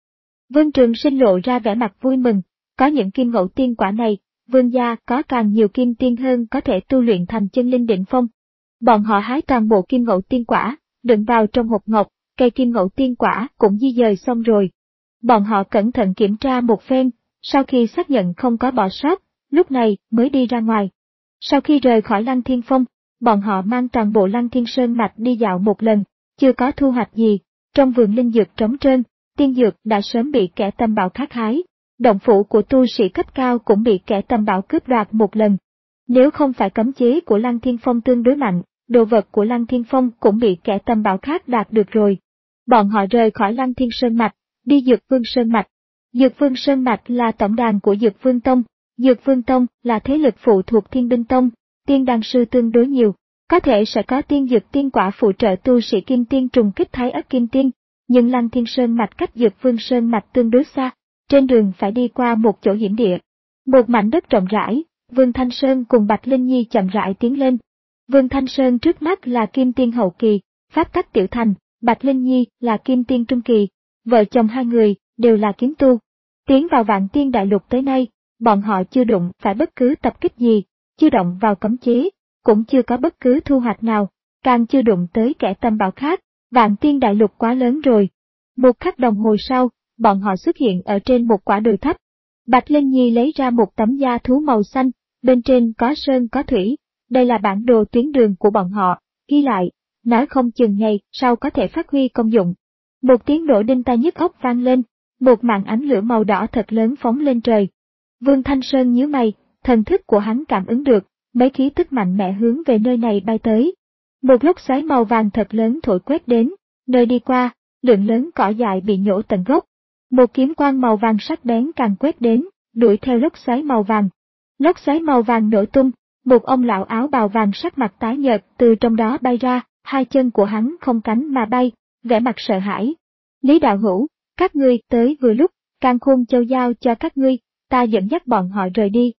Vương Trường Sinh lộ ra vẻ mặt vui mừng, có những kim ngẫu tiên quả này, vương gia có càng nhiều kim tiên hơn có thể tu luyện thành chân linh đỉnh phong. Bọn họ hái toàn bộ kim ngẫu tiên quả, đựng vào trong hộp ngọc, cây kim ngẫu tiên quả cũng di dời xong rồi. Bọn họ cẩn thận kiểm tra một phen, sau khi xác nhận không có bỏ sót, lúc này mới đi ra ngoài. Sau khi rời khỏi Lăng Thiên Phong, bọn họ mang toàn bộ Lăng Thiên Sơn mạch đi dạo một lần, chưa có thu hoạch gì. Trong vườn linh dược trống trơn, tiên dược đã sớm bị kẻ tầm bảo khác hái. Động phủ của tu sĩ cấp cao cũng bị kẻ tầm bảo cướp đoạt một lần. Nếu không phải cấm chế của Lăng Thiên Phong tương đối mạnh, đồ vật của Lăng Thiên Phong cũng bị kẻ tầm bảo khác đạt được rồi. Bọn họ rời khỏi Lăng Thiên Sơn mạch, đi Dược Vương Sơn mạch. Dược Vương Sơn mạch là tổng đàn của Dược Vương Tông. Dược Vương Tông là thế lực phụ thuộc Thiên Binh Tông, tiên đan sư tương đối nhiều, có thể sẽ có tiên dược tiên quả phụ trợ tu sĩ kim tiên trùng kích Thái Ất Kim Tiên, nhưng Lăng Thiên Sơn mạch cách Dược Vương Sơn mạch tương đối xa, trên đường phải đi qua một chỗ hiểm địa. Một mảnh đất rộng rãi, Vương Thanh Sơn cùng Bạch Linh Nhi chậm rãi tiến lên. Vương Thanh Sơn trước mắt là kim tiên hậu kỳ, pháp tắc tiểu thành, Bạch Linh Nhi là kim tiên trung kỳ, vợ chồng hai người đều là kiếm tu. Tiến vào Vạn Tiên Đại Lục tới nay, bọn họ chưa đụng phải bất cứ tập kích gì, chưa động vào cấm chế, cũng chưa có bất cứ thu hoạch nào, càng chưa đụng tới kẻ tầm bảo khác. Vạn Tiên Đại Lục quá lớn rồi. Một khắc đồng hồ sau, bọn họ xuất hiện ở trên một quả đồi thấp. Bạch Linh Nhi lấy ra một tấm da thú màu xanh, bên trên có sơn có thủy. Đây là bản đồ tuyến đường của bọn họ, ghi lại, nói không chừng ngày sau có thể phát huy công dụng. Một tiếng nổ đinh tai nhức óc vang lên, một màn ánh lửa màu đỏ thật lớn phóng lên trời. Vương Thanh Sơn nhíu mày, thần thức của hắn cảm ứng được, mấy khí tức mạnh mẽ hướng về nơi này bay tới. Một lốc xoáy màu vàng thật lớn thổi quét đến, nơi đi qua, lượng lớn cỏ dại bị nhổ tận gốc. Một kiếm quang màu vàng sắc bén càng quét đến, đuổi theo lốc xoáy màu vàng. Lốc xoáy màu vàng nổ tung, một ông lão áo bào vàng sắc mặt tái nhợt từ trong đó bay ra, hai chân của hắn không cánh mà bay, vẻ mặt sợ hãi. Lý đạo hữu, các ngươi tới vừa lúc, Càn Khôn Châu giao cho các ngươi, ta dẫn dắt bọn họ rời đi.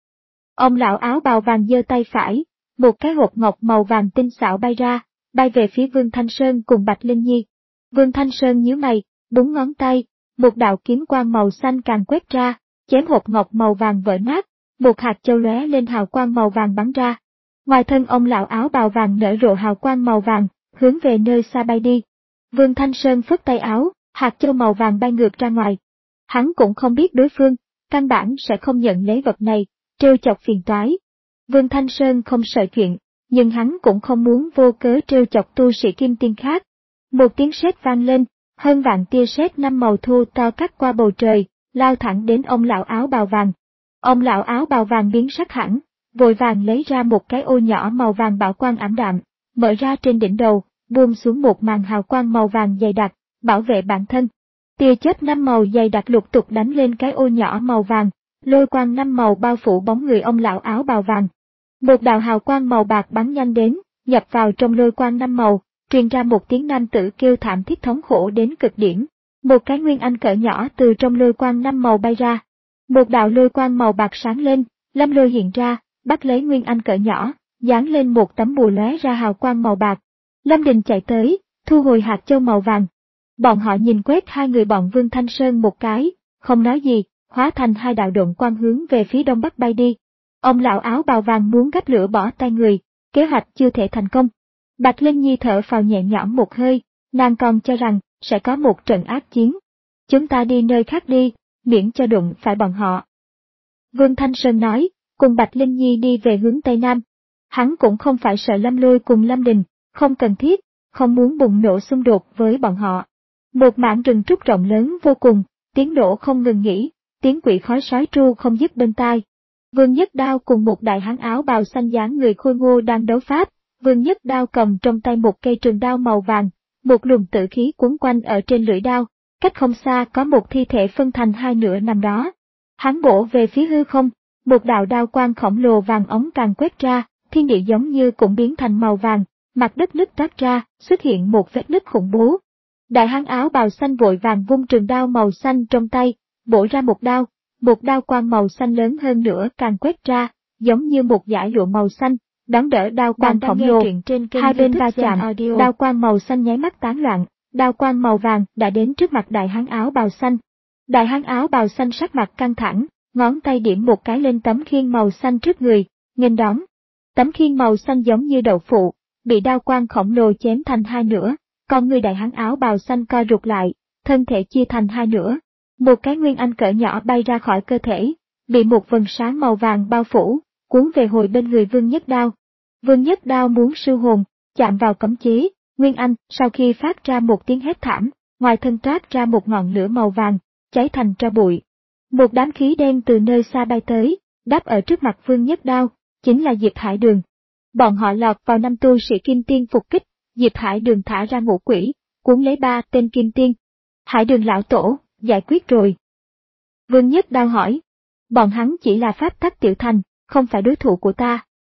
Ông lão áo bào vàng giơ tay phải, một cái hộp ngọc màu vàng tinh xảo bay ra, bay về phía Vương Thanh Sơn cùng Bạch Linh Nhi. Vương Thanh Sơn nhíu mày, búng ngón tay, một đạo kiếm quang màu xanh càng quét ra, chém hộp ngọc màu vàng vỡ nát, một hạt châu lóe lên hào quang màu vàng bắn ra. Ngoài thân ông lão áo bào vàng nở rộ hào quang màu vàng, hướng về nơi xa bay đi. Vương Thanh Sơn phất tay áo, hạt châu màu vàng bay ngược ra ngoài. Hắn cũng không biết đối phương, căn bản sẽ không nhận lấy vật này, trêu chọc phiền toái. Vương Thanh Sơn không sợ chuyện, nhưng hắn cũng không muốn vô cớ trêu chọc tu sĩ kim tiên khác. Một tiếng sét vang lên, hơn vạn tia sét năm màu thô to cắt qua bầu trời, lao thẳng đến ông lão áo bào vàng. Ông lão áo bào vàng biến sắc hẳn, vội vàng lấy ra một cái ô nhỏ màu vàng bảo quang ảm đạm, mở ra trên đỉnh đầu, buông xuống một màn hào quang màu vàng dày đặc, bảo vệ bản thân. Tia chớp năm màu dày đặc lục tục đánh lên cái ô nhỏ màu vàng, lôi quang năm màu bao phủ bóng người ông lão áo bào vàng. Một đạo hào quang màu bạc bắn nhanh đến, nhập vào trong lôi quang năm màu, truyền ra một tiếng nam tử kêu thảm thiết thống khổ đến cực điểm. Một cái nguyên anh cỡ nhỏ từ trong lôi quang năm màu bay ra. Một đạo lôi quang màu bạc sáng lên, lâm lôi hiện ra, bắt lấy Nguyên Anh cỡ nhỏ, dán lên một tấm bùa lóe ra hào quang màu bạc. Lâm Đình chạy tới, thu hồi hạt châu màu vàng. Bọn họ nhìn quét hai người bọn Vương Thanh Sơn một cái, không nói gì, hóa thành hai đạo độn quang hướng về phía đông bắc bay đi. Ông lão áo bào vàng muốn gấp lửa bỏ tay người, kế hoạch chưa thể thành công. Bạch Linh Nhi thở phào nhẹ nhõm một hơi, nàng còn cho rằng sẽ có một trận ác chiến. Chúng ta đi nơi khác đi, miễn cho đụng phải bọn họ. Vương Thanh Sơn nói, cùng Bạch Linh Nhi đi về hướng Tây Nam. Hắn cũng không phải sợ Lâm Lôi cùng Lâm Đình, không cần thiết, không muốn bùng nổ xung đột với bọn họ. Một mảng rừng trúc rộng lớn vô cùng, tiếng nổ không ngừng nghỉ, tiếng quỷ khói sói tru không dứt bên tai. Vương Nhất Đao cùng một đại hán áo bào xanh dáng người khôi ngô đang đấu pháp, Vương Nhất Đao cầm trong tay một cây trường đao màu vàng, một luồng tử khí cuốn quanh ở trên lưỡi đao, cách không xa có một thi thể phân thành hai nửa nằm đó. Hắn bổ về phía hư không, một đạo đao quang khổng lồ vàng ống càng quét ra, thiên địa giống như cũng biến thành màu vàng, mặt đất nứt toát ra, xuất hiện một vết nứt khủng bố. Đại hán áo bào xanh vội vàng vung trường đao màu xanh trong tay, bổ ra một đao, một đao quang màu xanh lớn hơn nữa càng quét ra, giống như một dải lụa màu xanh, đón đỡ đao quang khổng lồ. Hai bên va chạm, đao quang màu xanh nháy mắt tán loạn, đao quang màu vàng đã đến trước mặt đại hán áo bào xanh. Đại hán áo bào xanh sắc mặt căng thẳng, ngón tay điểm một cái lên tấm khiên màu xanh trước người, nghênh đón. Tấm khiên màu xanh giống như đậu phụ, bị đao quang khổng lồ chém thành hai nửa, con người đại hán áo bào xanh co rụt lại, thân thể chia thành hai nửa. Một cái Nguyên Anh cỡ nhỏ bay ra khỏi cơ thể, bị một vầng sáng màu vàng bao phủ, cuốn về hồi bên người Vương Nhất Đao. Vương Nhất Đao muốn siêu hồn, chạm vào cấm chế, Nguyên Anh sau khi phát ra một tiếng hét thảm, ngoài thân toát ra một ngọn lửa màu vàng, cháy thành tro bụi. Một đám khí đen từ nơi xa bay tới, đáp ở trước mặt Vương Nhất Đao, chính là Diệp Hải Đường. Bọn họ lọt vào năm tu sĩ Kim Tiên phục kích, Diệp Hải Đường thả ra ngũ quỷ, cuốn lấy ba tên Kim Tiên. Hải Đường lão tổ, giải quyết rồi. Vương Nhất Đao hỏi. Bọn hắn chỉ là pháp tắc tiểu thành, không phải đối thủ của ta.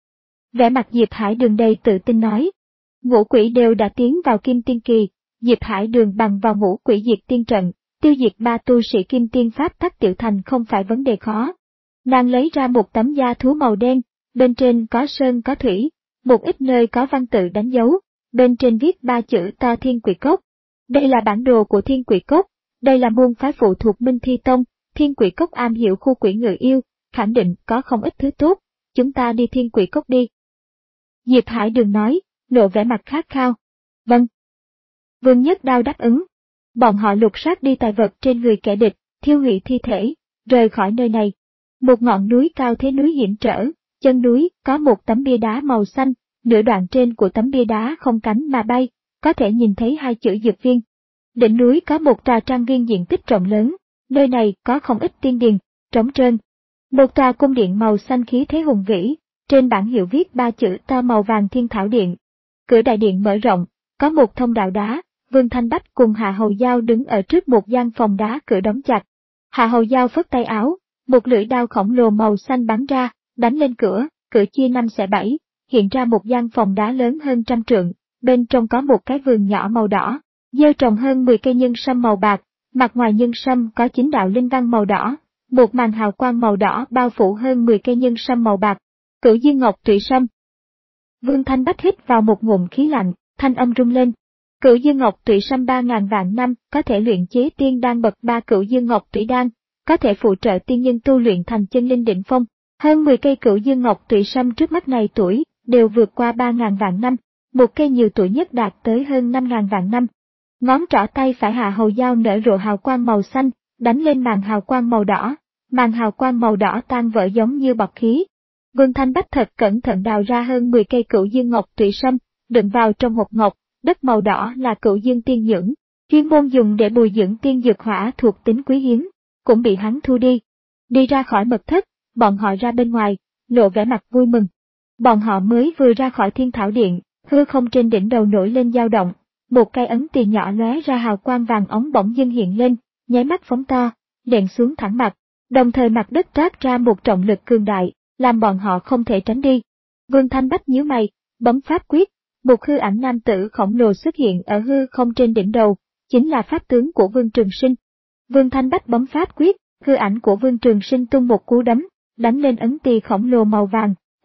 Vẻ mặt Diệp Hải Đường đầy tự tin nói. Ngũ quỷ đều đã tiến vào Kim Tiên kỳ, Diệp Hải Đường bằng vào ngũ quỷ diệt tiên trận, tiêu diệt ba tu sĩ Kim Tiên pháp tắc tiểu thành không phải vấn đề khó. Nàng lấy ra một tấm da thú màu đen, bên trên có sơn có thủy, một ít nơi có văn tự đánh dấu, bên trên viết ba chữ to Thiên Quỷ Cốc. Đây là bản đồ của Thiên Quỷ Cốc, đây là môn phái phụ thuộc Minh Thi Tông, Thiên Quỷ Cốc am hiểu khu quỷ người yêu, khẳng định có không ít thứ tốt, chúng ta đi Thiên Quỷ Cốc đi. Diệp Hải Đường nói, lộ vẻ mặt khát khao. Vâng. Vương Nhất Đao đáp ứng. Bọn họ lục soát đi tài vật trên người kẻ địch, thiêu hủy thi thể, rời khỏi nơi này. Một ngọn núi cao thế núi hiểm trở, chân núi có một tấm bia đá màu xanh, nửa đoạn trên của tấm bia đá không cánh mà bay, có thể nhìn thấy hai chữ dược viên. Đỉnh núi có một tòa trang viên diện tích rộng lớn, nơi này có không ít tiên điền, trống trơn. Một tòa cung điện màu xanh khí thế hùng vĩ, trên bảng hiệu viết ba chữ to màu vàng Thiên Thảo Điện. Cửa đại điện mở rộng, có một thông đạo đá, Vương Thanh Bách cùng Hạ Hầu Giao đứng ở trước một gian phòng đá cửa đóng chặt. Hạ Hầu Giao phất tay áo, một lưỡi đao khổng lồ màu xanh bắn ra, đánh lên cửa, cửa chia năm xẻ bảy, hiện ra một gian phòng đá lớn hơn trăm trượng, bên trong có một cái vườn nhỏ màu đỏ, gieo trồng hơn mười cây nhân sâm màu bạc, mặt ngoài nhân sâm có chín đạo linh văn màu đỏ, một màn hào quang màu đỏ bao phủ hơn mười cây nhân sâm màu bạc. Cửu Dương Ngọc Trụy Sâm. Vương Thanh Bách hít vào một ngụm khí lạnh, thanh âm rung lên. Cửu Dương Ngọc Trụy Sâm ba ngàn vạn năm, có thể luyện chế tiên đan bậc ba Cửu Dương Ngọc Trụy Đan, có thể phụ trợ tiên nhân tu luyện thành chân linh đỉnh phong. Hơn mười cây Cửu Dương Ngọc Trụy Sâm trước mắt này tuổi, đều vượt qua ba ngàn vạn năm, một cây nhiều tuổi nhất đạt tới hơn năm ngàn vạn năm. Ngón trỏ tay phải Hạ Hầu Giao nở rộ hào quang màu xanh, đánh lên màn hào quang màu đỏ, màn hào quang màu đỏ tan vỡ giống như bọt khí. Vương Thanh Bách thật cẩn thận đào ra hơn mười cây Cửu Dương Ngọc Trụy Sâm, đựng vào trong hộp ngọc, đất màu đỏ là Cửu Dương Tiên Nhưỡng, chuyên môn dùng để bồi dưỡng tiên dược hỏa thuộc tính quý hiếm, cũng bị hắn thu đi. Đi ra khỏi mật thất, bọn họ ra bên ngoài, lộ vẻ mặt vui mừng. Bọn họ mới vừa ra khỏi Thiên Thảo Điện, hư không trên đỉnh đầu nổi lên dao động, một cây ấn tỳ nhỏ lóe ra hào quang vàng óng bỗng dưng hiện lên, nháy mắt phóng to, đè xuống thẳng mặt, đồng thời mặt đất toát ra một trọng lực cường đại, làm bọn họ không thể tránh đi. Vương Thanh Bách nhíu mày, bấm pháp quyết, một hư ảnh nam tử khổng lồ xuất hiện ở hư không trên đỉnh đầu, chính là pháp tướng của Vương Trường Sinh. Vương Thanh Bách bấm pháp quyết, hư ảnh của Vương Trường Sinh tung một cú đấm, đánh lên ấn tỳ khổng lồ màu vàng,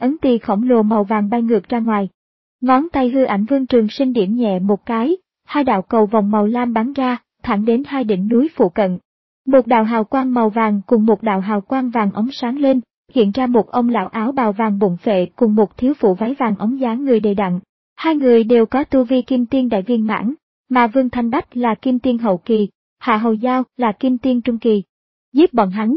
ấn ti khổng lồ màu vàng bay ngược ra ngoài. Ngón tay hư ảnh Vương Trường Sinh điểm nhẹ một cái, hai đạo cầu vòng màu lam bắn ra, thẳng đến hai đỉnh núi phụ cận. Một đạo hào quang màu vàng cùng một đạo hào quang vàng ống sáng lên, hiện ra một ông lão áo bào vàng bụng phệ cùng một thiếu phụ váy vàng ống dáng người đầy đặn. Hai người đều có tu vi kim tiên đại viên mãn, mà Vương Thanh Bách là kim tiên hậu kỳ, Hạ Hầu Giao là kim tiên trung kỳ. Giết bọn hắn!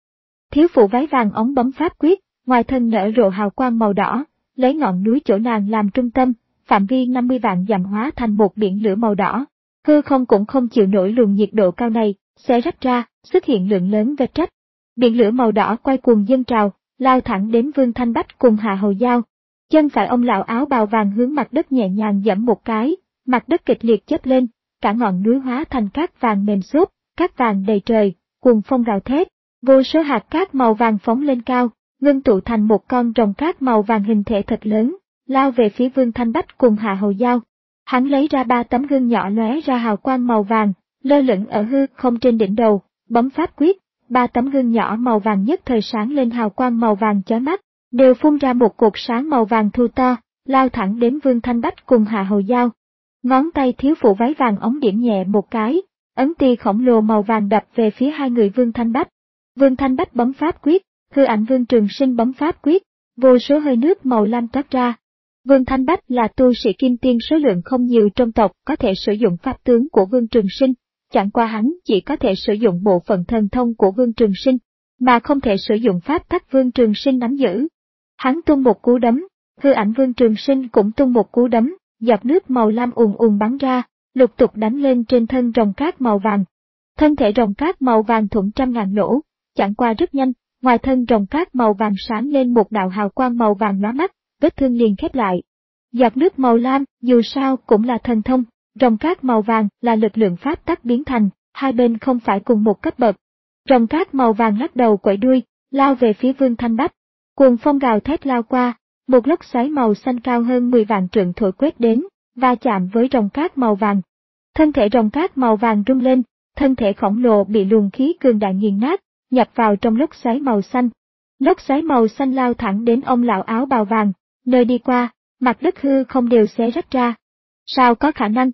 Thiếu phụ váy vàng ống bấm pháp quyết, ngoài thân nở rộ hào quang màu đỏ, lấy ngọn núi chỗ nàng làm trung tâm, phạm vi năm mươi vạn dặm hóa thành một biển lửa màu đỏ. Hư không cũng không chịu nổi luồng nhiệt độ cao này, xé rách ra, xuất hiện lượng lớn vết rách. Biển lửa màu đỏ quay cuồng dâng trào, lao thẳng đến Vương Thanh Bách cùng Hạ Hầu Giao. Chân phải ông lão áo bào vàng hướng mặt đất nhẹ nhàng giẫm một cái, mặt đất kịch liệt chớp lên, cả ngọn núi hóa thành cát vàng mềm xốp, cát vàng đầy trời, cuồng phong gào thét, vô số hạt cát màu vàng phóng lên cao, ngưng tụ thành một con rồng cát màu vàng hình thể thật lớn, lao về phía Vương Thanh Bách cùng Hạ Hầu Giao. Hắn lấy ra ba tấm gương nhỏ lóe ra hào quang màu vàng, lơ lửng ở hư không trên đỉnh đầu, bấm pháp quyết, ba tấm gương nhỏ màu vàng nhất thời sáng lên hào quang màu vàng chói mắt, đều phun ra một cột sáng màu vàng thu to, lao thẳng đến Vương Thanh Bách cùng Hạ Hầu Giao. Ngón tay thiếu phụ váy vàng ống điểm nhẹ một cái, ấn ti khổng lồ màu vàng đập về phía hai người Vương Thanh Bách. Vương Thanh Bách bấm pháp quyết, hư ảnh Vương Trường Sinh bấm pháp quyết, vô số hơi nước màu lam toát ra. Vương Thanh Bách là tu sĩ kim tiên số lượng không nhiều trong tộc có thể sử dụng pháp tướng của Vương Trường Sinh, chẳng qua hắn chỉ có thể sử dụng bộ phận thần thông của Vương Trường Sinh, mà không thể sử dụng pháp tắc Vương Trường Sinh nắm giữ. Hắn tung một cú đấm, hư ảnh Vương Trường Sinh cũng tung một cú đấm, giọt nước màu lam ùn ùn bắn ra, lục tục đánh lên trên thân rồng cát màu vàng. Thân thể rồng cát màu vàng thủng trăm ngàn lỗ, chẳng qua rất nhanh, ngoài thân rồng cát màu vàng sáng lên một đạo hào quang màu vàng lóa mắt, vết thương liền khép lại. Giọt nước màu lam, dù sao cũng là thần thông, rồng cát màu vàng là lực lượng pháp tắc biến thành, hai bên không phải cùng một cấp bậc. Rồng cát màu vàng lắc đầu quẩy đuôi, lao về phía Vương Thanh Bách. Cuồng phong gào thét lao qua, một lốc xoáy màu xanh cao hơn mười vạn trượng thổi quét đến, va chạm với rồng cát màu vàng. Thân thể rồng cát màu vàng rung lên, thân thể khổng lồ bị luồng khí cường đại nghiền nát, nhập vào trong lốc xoáy màu xanh. Lốc xoáy màu xanh lao thẳng đến ông lão áo bào vàng, nơi đi qua, mặt đất hư không đều xé rách ra. Sao có khả năng?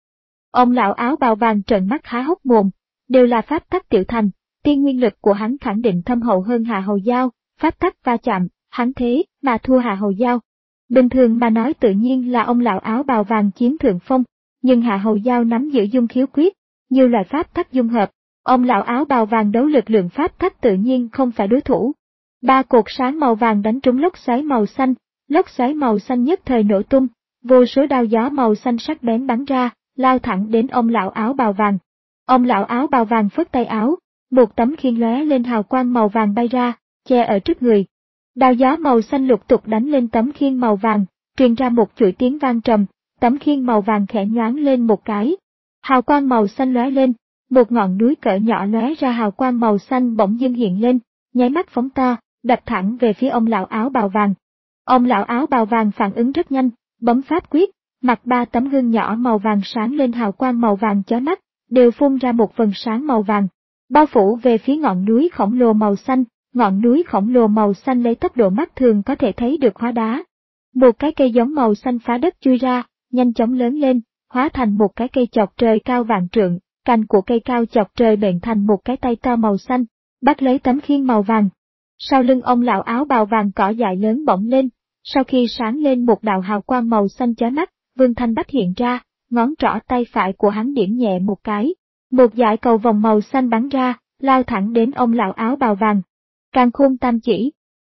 Ông lão áo bào vàng trợn mắt há hốc mồm, đều là pháp tắc tiểu thành, tiên nguyên lực của hắn khẳng định thâm hậu hơn Hạ Hầu Giao, pháp tắc va chạm, hắn thế mà thua Hạ Hầu Giao. Bình thường mà nói tự nhiên là ông lão áo bào vàng chiếm thượng phong, nhưng Hạ Hầu Giao nắm giữ dung khiếu quyết, nhiều loại pháp tắc dung hợp, ông lão áo bào vàng đấu lực lượng pháp tắc tự nhiên không phải đối thủ. Ba cột sáng màu vàng đánh trúng lốc xoáy màu xanh, lốc xoáy màu xanh nhất thời nổ tung, vô số đao gió màu xanh sắc bén bắn ra, lao thẳng đến ông lão áo bào vàng. Ông lão áo bào vàng phất tay áo, một tấm khiên lóe lên hào quang màu vàng bay ra, che ở trước người. Đao gió màu xanh lục tục đánh lên tấm khiên màu vàng, truyền ra một chuỗi tiếng vang trầm, tấm khiên màu vàng khẽ nhoáng lên một cái. Hào quang màu xanh lóe lên, một ngọn núi cỡ nhỏ lóe ra hào quang màu xanh bỗng dưng hiện lên, nháy mắt phóng to, đập thẳng về phía ông lão áo bào vàng. Ông lão áo bào vàng phản ứng rất nhanh, bấm pháp quyết, mặt ba tấm gương nhỏ màu vàng sáng lên hào quang màu vàng chói mắt, đều phun ra một vầng sáng màu vàng, bao phủ về phía ngọn núi khổng lồ màu xanh. Ngọn núi khổng lồ màu xanh lấy tốc độ mắt thường có thể thấy được hóa đá. Một cái cây giống màu xanh phá đất chui ra, nhanh chóng lớn lên, hóa thành một cái cây chọc trời cao vạn trượng, cành của cây cao chọc trời bện thành một cái tay to màu xanh, bắt lấy tấm khiên màu vàng. Sau lưng ông lão áo bào vàng cỏ dại lớn bỗng lên, sau khi sáng lên một đạo hào quang màu xanh chói mắt, Vương Thanh Bách hiện ra, ngón trỏ tay phải của hắn điểm nhẹ một cái, một dải cầu vòng màu xanh bắn ra, lao thẳng đến ông lão áo bào vàng. Càn khôn tam chỉ.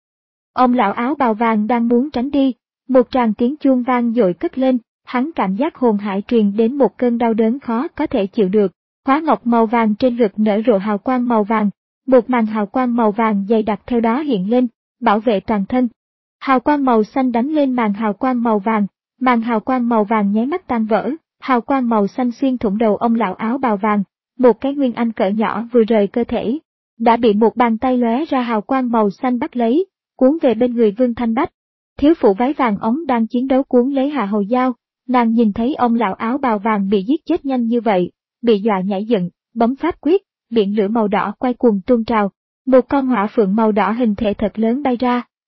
Ông lão áo bào vàng đang muốn tránh đi, một tràng tiếng chuông vang dội cất lên, hắn cảm giác hồn hải truyền đến một cơn đau đớn khó có thể chịu được. Khóa ngọc màu vàng trên ngực nở rộ hào quang màu vàng, một màn hào quang màu vàng dày đặc theo đó hiện lên, bảo vệ toàn thân. Hào quang màu xanh đánh lên màn hào quang màu vàng, màn hào quang màu vàng nháy mắt tan vỡ, hào quang màu xanh xuyên thủng đầu ông lão áo bào vàng, một cái nguyên anh cỡ nhỏ vừa rời cơ thể, đã bị một bàn tay lóe ra hào quang màu xanh bắt lấy, cuốn về bên người Vương Thanh Bách. Thiếu phụ váy vàng ống đang chiến đấu cuốn lấy Hạ Hầu Giao, nàng nhìn thấy ông lão áo bào vàng bị giết chết nhanh như vậy, bị dọa nhảy dựng, bấm pháp quyết, biển lửa màu đỏ quay cuồng tuôn trào, một con hỏa phượng màu đỏ hình thể thật lớn bay ra,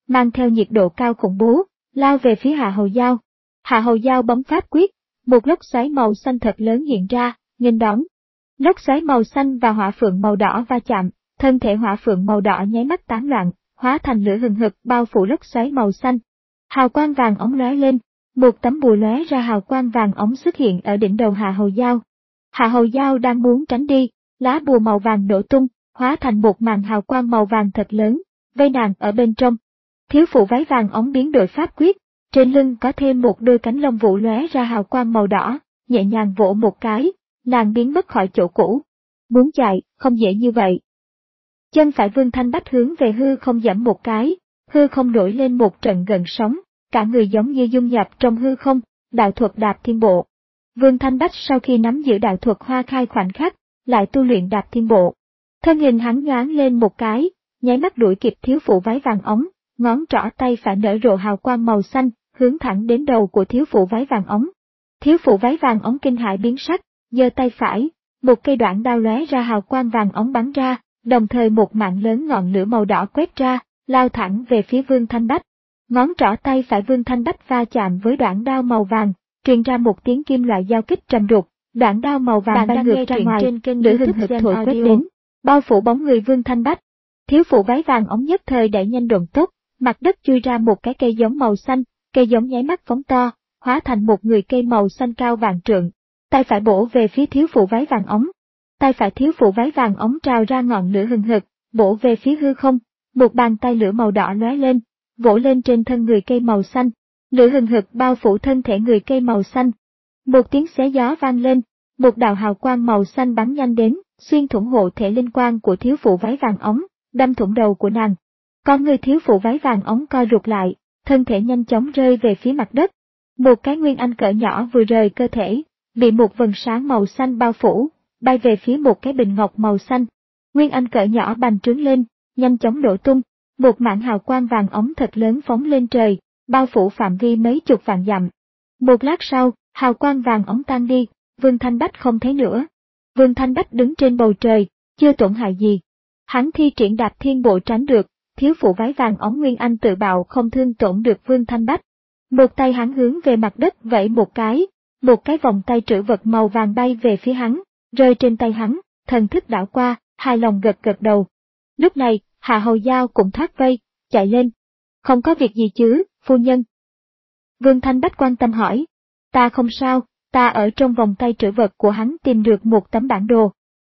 mang theo nhiệt độ cao khủng bố, lao về phía Hạ Hầu Giao. Hạ Hầu Giao bấm pháp quyết, một lốc xoáy màu xanh thật lớn hiện ra, nghênh đón. Lốc xoáy màu xanh và hỏa phượng màu đỏ va chạm, thân thể hỏa phượng màu đỏ nháy mắt tán loạn, hóa thành lửa hừng hực bao phủ lốc xoáy màu xanh. Hào quang vàng óng lóe lên, một tấm bùa lóe ra hào quang vàng óng xuất hiện ở đỉnh đầu Hạ Hầu Giao. Hạ Hầu Giao đang muốn tránh đi, lá bùa màu vàng nổ tung, hóa thành một màn hào quang màu vàng thật lớn, vây nàng ở bên trong. Thiếu phụ váy vàng óng biến đổi pháp quyết, trên lưng có thêm một đôi cánh lông vũ lóe ra hào quang màu đỏ, nhẹ nhàng vỗ một cái, nàng biến mất khỏi chỗ cũ. Muốn chạy, không dễ như vậy. Chân phải Vương Thanh Bách hướng về hư không giẫm một cái, hư không nổi lên một trận gợn sóng, cả người giống như dung nhập trong hư không, đạo thuật đạp thiên bộ. Vương Thanh Bách sau khi nắm giữ đạo thuật hoa khai khoảnh khắc, lại tu luyện đạp thiên bộ. Thân hình hắn nhoáng lên một cái, nháy mắt đuổi kịp thiếu phụ váy vàng óng, ngón trỏ tay phải nở rộ hào quang màu xanh, hướng thẳng đến đầu của thiếu phụ váy vàng óng. Thiếu phụ váy vàng óng kinh hãi biến sắc, giơ tay phải, một cây đoạn đao lóe ra hào quang vàng óng bắn ra, đồng thời một mạng lớn ngọn lửa màu đỏ quét ra, lao thẳng về phía Vương Thanh Bách. Ngón trỏ tay phải Vương Thanh Bách va chạm với đoạn đao màu vàng, truyền ra một tiếng kim loại giao kích trầm đục, đoạn đao màu vàng bay ngược ra ngoài, trên kênh lửa hừng hực thổi quét đến, bao phủ bóng người Vương Thanh Bách. Thiếu phụ váy vàng óng nhất thời đẩy nhanh độn tốc, mặt đất chui ra một cái cây giống màu xanh, cây giống nháy mắt phóng to, hóa thành một người cây màu xanh cao vạn trượng. Tay phải bổ về phía thiếu phụ váy vàng óng. Tay phải thiếu phụ váy vàng óng trào ra ngọn lửa hừng hực, bổ về phía hư không, một bàn tay lửa màu đỏ lóe lên, vỗ lên trên thân người cây màu xanh. Lửa hừng hực bao phủ thân thể người cây màu xanh. Một tiếng xé gió vang lên, một đạo hào quang màu xanh bắn nhanh đến, xuyên thủng hộ thể linh quang của thiếu phụ váy vàng óng, đâm thủng đầu của nàng. Con người thiếu phụ váy vàng óng co rụt lại, thân thể nhanh chóng rơi về phía mặt đất. Một cái nguyên anh cỡ nhỏ vừa rời cơ thể, bị một vầng sáng màu xanh bao phủ, bay về phía một cái bình ngọc màu xanh. Nguyên anh cỡ nhỏ bành trướng lên, nhanh chóng đổ tung, một mảng hào quang vàng óng thật lớn phóng lên trời, bao phủ phạm vi mấy chục vạn dặm. Một lát sau, hào quang vàng óng tan đi, Vương Thanh Bách không thấy nữa. Vương Thanh Bách đứng trên bầu trời, chưa tổn hại gì. Hắn thi triển đạp thiên bộ tránh được, thiếu phụ váy vàng óng nguyên anh tự bạo không thương tổn được Vương Thanh Bách. Một tay hắn hướng về mặt đất vẫy một cái, một cái vòng tay trữ vật màu vàng bay về phía hắn, rơi trên tay hắn, thần thức đảo qua, hài lòng gật gật đầu. Lúc này, Hạ Hầu Giao cũng thoát vây, chạy lên. Không có việc gì chứ, phu nhân? Vương Thanh Bách quan tâm hỏi. Ta không sao, ta ở trong vòng tay trữ vật của hắn tìm được một tấm bản đồ.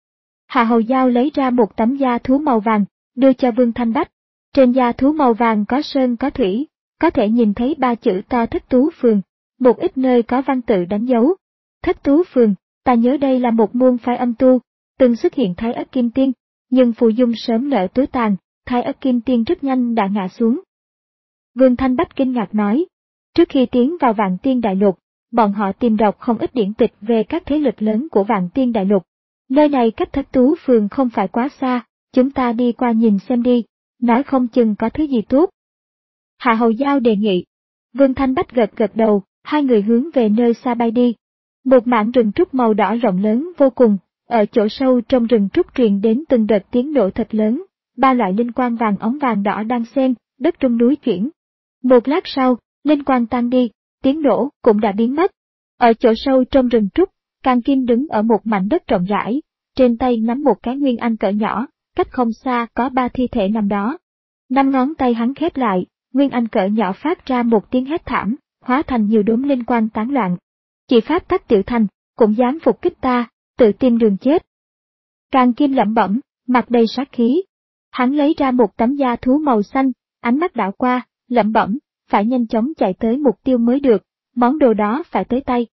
Hạ Hầu Giao lấy ra một tấm da thú màu vàng, đưa cho Vương Thanh Bách. Trên da thú màu vàng có sơn có thủy, có thể nhìn thấy ba chữ to Thất Tú Phường, một ít nơi có văn tự đánh dấu. Thất Tú Phường, ta nhớ đây là một môn phái âm tu, từng xuất hiện Thái Ất Kim Tiên, nhưng phù dung sớm nở tối tàn, Thái Ất Kim Tiên rất nhanh đã ngã xuống. Vương Thanh Bách kinh ngạc nói, trước khi tiến vào Vạn Tiên Đại Lục, bọn họ tìm đọc không ít điển tịch về các thế lực lớn của Vạn Tiên Đại Lục. Nơi này cách Thất Tú Phường không phải quá xa, chúng ta đi qua nhìn xem đi, nói không chừng có thứ gì tốt. Hạ Hầu Giao đề nghị. Vương Thanh Bách gật gật đầu, hai người hướng về nơi xa bay đi. Một mảng rừng trúc màu đỏ rộng lớn vô cùng, ở chỗ sâu trong rừng trúc truyền đến từng đợt tiếng nổ thật lớn, ba loại linh quang vàng óng vàng đỏ đang xen, đất trung núi chuyển. Một lát sau, linh quang tan đi, tiếng nổ cũng đã biến mất. Ở chỗ sâu trong rừng trúc, Càn Kim đứng ở một mảnh đất rộng rãi, trên tay nắm một cái nguyên anh cỡ nhỏ, cách không xa có ba thi thể nằm đó. Năm ngón tay hắn khép lại, nguyên anh cỡ nhỏ phát ra một tiếng hét thảm, hóa thành nhiều đốm linh quang tán loạn. Chỉ pháp tắc tiểu thành, cũng dám phục kích ta, tự tìm đường chết. Càn Kim lẩm bẩm, mặt đầy sát khí. Hắn lấy ra một tấm da thú màu xanh, ánh mắt đảo qua, lẩm bẩm, phải nhanh chóng chạy tới mục tiêu mới được, món đồ đó phải tới tay.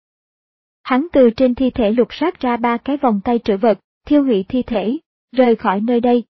Hắn từ trên thi thể lục soát ra ba cái vòng tay trữ vật, thiêu hủy thi thể, rời khỏi nơi đây.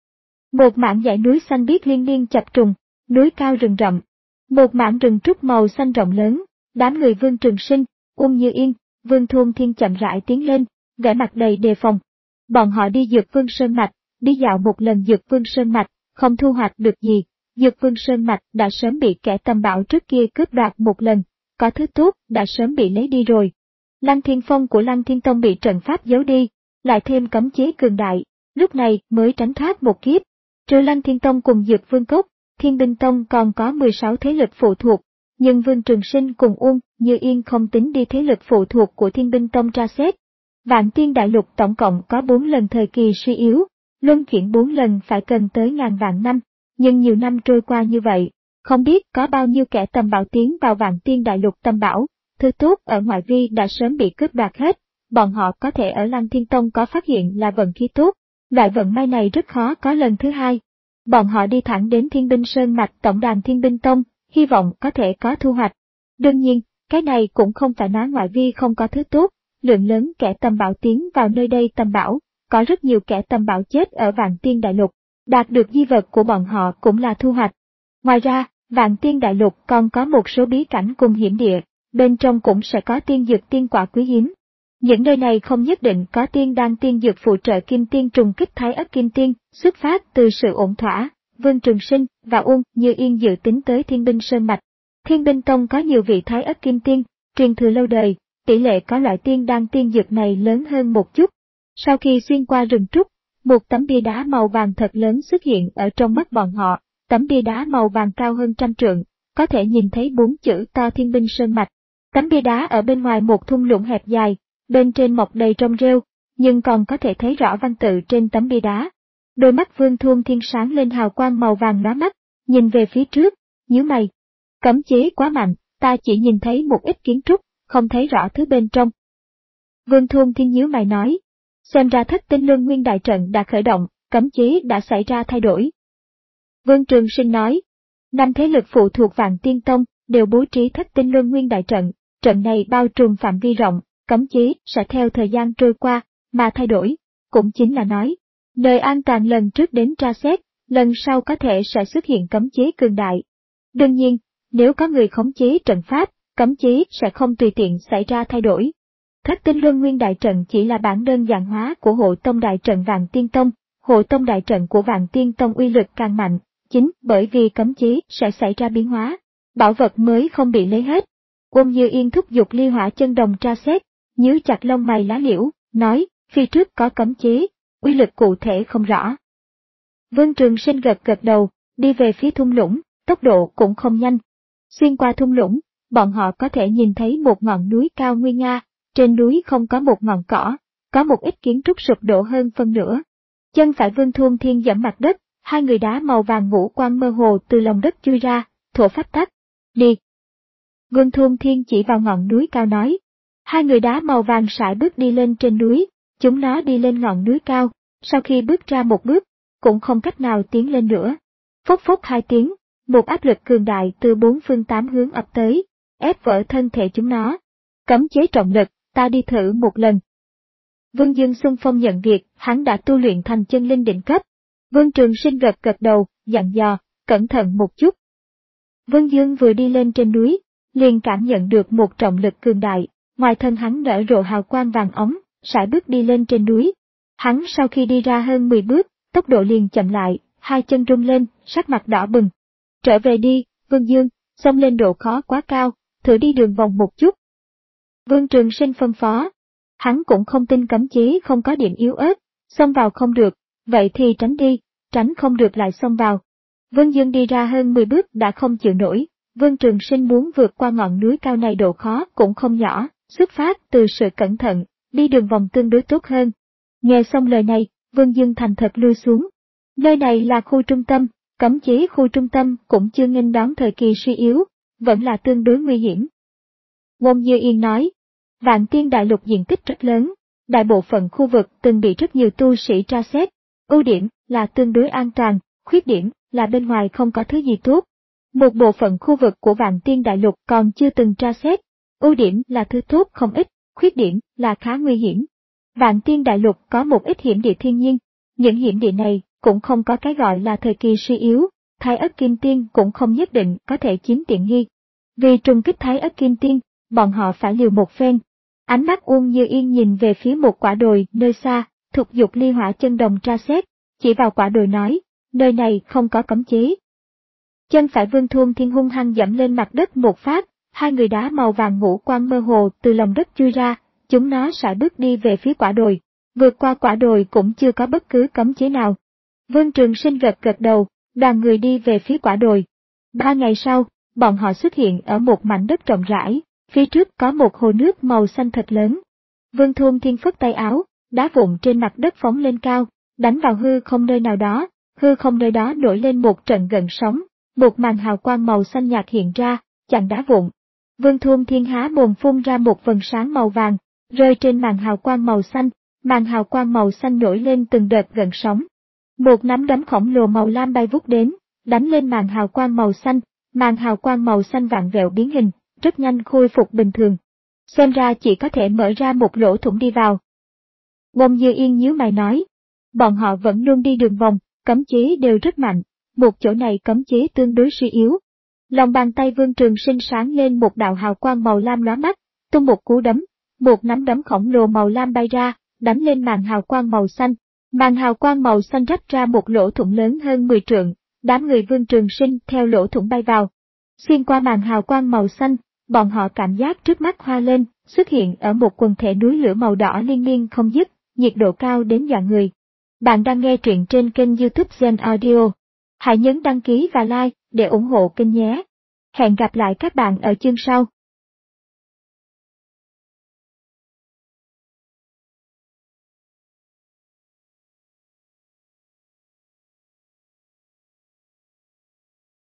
Một mảng dãy núi xanh biếc liên miên chập trùng, núi cao rừng rậm. Một mảng rừng trúc màu xanh rộng lớn, đám người Vương Trường Sinh, Uông Như Yên, Vương Thôn Thiên chậm rãi tiến lên, vẻ mặt đầy đề phòng. Bọn họ đi Dược Vương Sơn Mạch, đi dạo một lần Dược Vương Sơn Mạch, không thu hoạch được gì. Dược Vương Sơn Mạch đã sớm bị kẻ tầm bạo trước kia cướp đoạt một lần, có thứ tốt đã sớm bị lấy đi rồi. Lăng Thiên Phong của Lăng Thiên Tông bị trận pháp giấu đi, lại thêm cấm chế cường đại, lúc này mới tránh thoát một kiếp. Trừ Lăng Thiên Tông cùng Dược Vương Cốc, Thiên Binh Tông còn có mười sáu thế lực phụ thuộc, nhưng Vương Trường Sinh cùng Uông Như Yên không tính đi thế lực phụ thuộc của Thiên Binh Tông tra xét. Vạn Tiên Đại Lục tổng cộng có bốn lần thời kỳ suy yếu, luân chuyển bốn lần phải cần tới ngàn vạn năm, nhưng nhiều năm trôi qua như vậy, không biết có bao nhiêu kẻ tầm bảo tiến vào Vạn Tiên Đại Lục tầm bảo, thứ tốt ở ngoại vi đã sớm bị cướp đoạt hết, bọn họ có thể ở Lăng Thiên Tông có phát hiện là vận khí tốt, loại vận may này rất khó có lần thứ hai. Bọn họ đi thẳng đến Thiên Binh Sơn Mạch tổng đàn Thiên Binh Tông, hy vọng có thể có thu hoạch. Đương nhiên, cái này cũng không phải nói ngoại vi không có thứ tốt, lượng lớn kẻ tầm bảo tiến vào nơi đây tầm bảo, có rất nhiều kẻ tầm bảo chết ở Vạn Tiên Đại Lục, đạt được di vật của bọn họ cũng là thu hoạch. Ngoài ra, Vạn Tiên Đại Lục còn có một số bí cảnh cùng hiểm địa, bên trong cũng sẽ có tiên dược tiên quả quý hiếm. Những nơi này không nhất định có tiên đan tiên dược phụ trợ kim tiên trùng kích thái ất kim tiên, xuất phát từ sự ổn thỏa, Vương Trường Sinh và Uông Như Yên dự tính tới Thiên Binh Sơn Mạch. Thiên Binh Tông có nhiều vị thái ất kim tiên, truyền thừa lâu đời, tỷ lệ có loại tiên đan tiên dược này lớn hơn một chút. Sau khi xuyên qua rừng trúc, một tấm bia đá màu vàng thật lớn xuất hiện ở trong mắt bọn họ, tấm bia đá màu vàng cao hơn trăm trượng, có thể nhìn thấy bốn chữ to Thiên Binh Sơn Mạch. Tấm bia đá ở bên ngoài một thung lũng hẹp dài, bên trên mọc đầy rong rêu, nhưng còn có thể thấy rõ văn tự trên tấm bia đá. Đôi mắt Vương Thuôn Thiên sáng lên hào quang màu vàng lóa mắt, nhìn về phía trước, nhíu mày. Cấm chế quá mạnh, ta chỉ nhìn thấy một ít kiến trúc, không thấy rõ thứ bên trong. Vương Thuôn Thiên nhíu mày nói, xem ra Thất Tinh Luân Nguyên đại trận đã khởi động, cấm chế đã xảy ra thay đổi. Vương Trường Sinh nói, năm thế lực phụ thuộc Vạn Tiên Tông đều bố trí Thất Tinh Luân Nguyên đại trận, trận này bao trùm phạm vi rộng, cấm chế sẽ theo thời gian trôi qua mà thay đổi, cũng chính là nói, nơi an toàn lần trước đến tra xét, lần sau có thể sẽ xuất hiện cấm chế cường đại. Đương nhiên, nếu có người khống chế trận pháp, cấm chế sẽ không tùy tiện xảy ra thay đổi. Thất Tinh Luân Nguyên đại trận chỉ là bản đơn giản hóa của Hộ Tông đại trận Vạn Tiên Tông, Hộ Tông đại trận của Vạn Tiên Tông uy lực càng mạnh, chính bởi vì cấm chế sẽ xảy ra biến hóa, bảo vật mới không bị lấy hết. Uông Như Yên thúc giục ly hỏa chân đồng tra xét, nhíu chặt lông mày lá liễu, nói, phía trước có cấm chế, uy lực cụ thể không rõ. Vương Trường Sinh gật gật đầu, đi về phía thung lũng, tốc độ cũng không nhanh. Xuyên qua thung lũng, bọn họ có thể nhìn thấy một ngọn núi cao nguy nga, trên núi không có một ngọn cỏ, có một ít kiến trúc sụp đổ hơn phân nửa. Chân phải Vương Thuôn Thiên giẫm mặt đất, hai người đá màu vàng ngũ quang mơ hồ từ lòng đất chui ra, thổ pháp tắc, đi. Vương Thuôn Thiên chỉ vào ngọn núi cao nói. Hai người đá màu vàng sải bước đi lên trên núi, chúng nó đi lên ngọn núi cao, sau khi bước ra một bước, cũng không cách nào tiến lên nữa. Phốc phốc hai tiếng, một áp lực cường đại từ bốn phương tám hướng ập tới, ép vỡ thân thể chúng nó. Cấm chế trọng lực, ta đi thử một lần. Vương Dương xung phong nhận việc, hắn đã tu luyện thành chân linh đỉnh cấp. Vương Trường Sinh gật gật đầu, dặn dò, cẩn thận một chút. Vương Dương vừa đi lên trên núi, liền cảm nhận được một trọng lực cường đại, ngoài thân hắn nở rộ hào quang vàng óng, sải bước đi lên trên núi. Hắn sau khi đi ra hơn mười bước, tốc độ liền chậm lại, hai chân rung lên, sắc mặt đỏ bừng. Trở về đi, Vương Dương, xông lên độ khó quá cao, thử đi đường vòng một chút. Vương Trường Sinh phân phó. Hắn cũng không tin cấm chế không có điểm yếu ớt, xông vào không được, vậy thì tránh đi, tránh không được lại xông vào. Vương Dương đi ra hơn mười bước đã không chịu nổi, Vương Trường Sinh muốn vượt qua ngọn núi cao này độ khó cũng không nhỏ, xuất phát từ sự cẩn thận, đi đường vòng tương đối tốt hơn. Nghe xong lời này, Vương Dương thành thật lui xuống. Nơi này là khu trung tâm, cấm chế khu trung tâm cũng chưa nghênh đón thời kỳ suy yếu, vẫn là tương đối nguy hiểm. Uông Như Yên nói, Vạn Tiên Đại Lục diện tích rất lớn, đại bộ phận khu vực từng bị rất nhiều tu sĩ tra xét, ưu điểm là tương đối an toàn, khuyết điểm là bên ngoài không có thứ gì tốt. Một bộ phận khu vực của Vạn Tiên Đại Lục còn chưa từng tra xét, ưu điểm là thứ tốt không ít, khuyết điểm là khá nguy hiểm. Vạn Tiên Đại Lục có một ít hiểm địa thiên nhiên, những hiểm địa này cũng không có cái gọi là thời kỳ suy yếu, Thái Ất Kim Tiên cũng không nhất định có thể chiếm tiện nghi. Vì trùng kích Thái Ất Kim Tiên, bọn họ phải liều một phen. Ánh mắt Uông Như Yên nhìn về phía một quả đồi nơi xa, thúc giục ly hỏa chân đồng tra xét, chỉ vào quả đồi nói, nơi này không có cấm chế. Chân phải Vương Thuôn Thiên hung hăng dẫm lên mặt đất một phát, hai người đá màu vàng ngũ quang mơ hồ từ lòng đất chui ra, chúng nó sải bước đi về phía quả đồi, vượt qua quả đồi cũng chưa có bất cứ cấm chế nào. Vương Trường Sinh gật gật đầu, đoàn người đi về phía quả đồi. Ba ngày sau, bọn họ xuất hiện ở một mảnh đất rộng rãi, phía trước có một hồ nước màu xanh thật lớn. Vương Thôn Thiên phất tay áo, đá vụn trên mặt đất phóng lên cao, đánh vào hư không nơi nào đó, hư không nơi đó nổi lên một trận gợn sóng, một màn hào quang màu xanh nhạt hiện ra, chặn đá vụn. Vương Thôn Thiên há mồm phun ra một vầng sáng màu vàng, rơi trên màn hào quang màu xanh, màn hào quang màu xanh nổi lên từng đợt gợn sóng. Một nắm đấm khổng lồ màu lam bay vút đến, đánh lên màn hào quang màu xanh, màn hào quang màu xanh vặn vẹo biến hình, rất nhanh khôi phục bình thường. Xem ra chỉ có thể mở ra một lỗ thủng đi vào. Ngông Như Yên nhíu mày nói, bọn họ vẫn luôn đi đường vòng, cấm chế đều rất mạnh, một chỗ này cấm chế tương đối suy yếu. Lòng bàn tay Vương Trường Sinh sáng lên một đạo hào quang màu lam lóa mắt, tung một cú đấm, một nắm đấm khổng lồ màu lam bay ra, đánh lên màn hào quang màu xanh. Màn hào quang màu xanh rách ra một lỗ thủng lớn hơn mười trượng, đám người Vương Trường Sinh theo lỗ thủng bay vào. Xuyên qua màn hào quang màu xanh, bọn họ cảm giác trước mắt hoa lên, xuất hiện ở một quần thể núi lửa màu đỏ liên miên không dứt, nhiệt độ cao đến dọa người. Bạn đang nghe truyện trên kênh YouTube Gen Audio. Hãy nhấn đăng ký và like để ủng hộ kênh nhé. Hẹn gặp lại các bạn ở chương sau.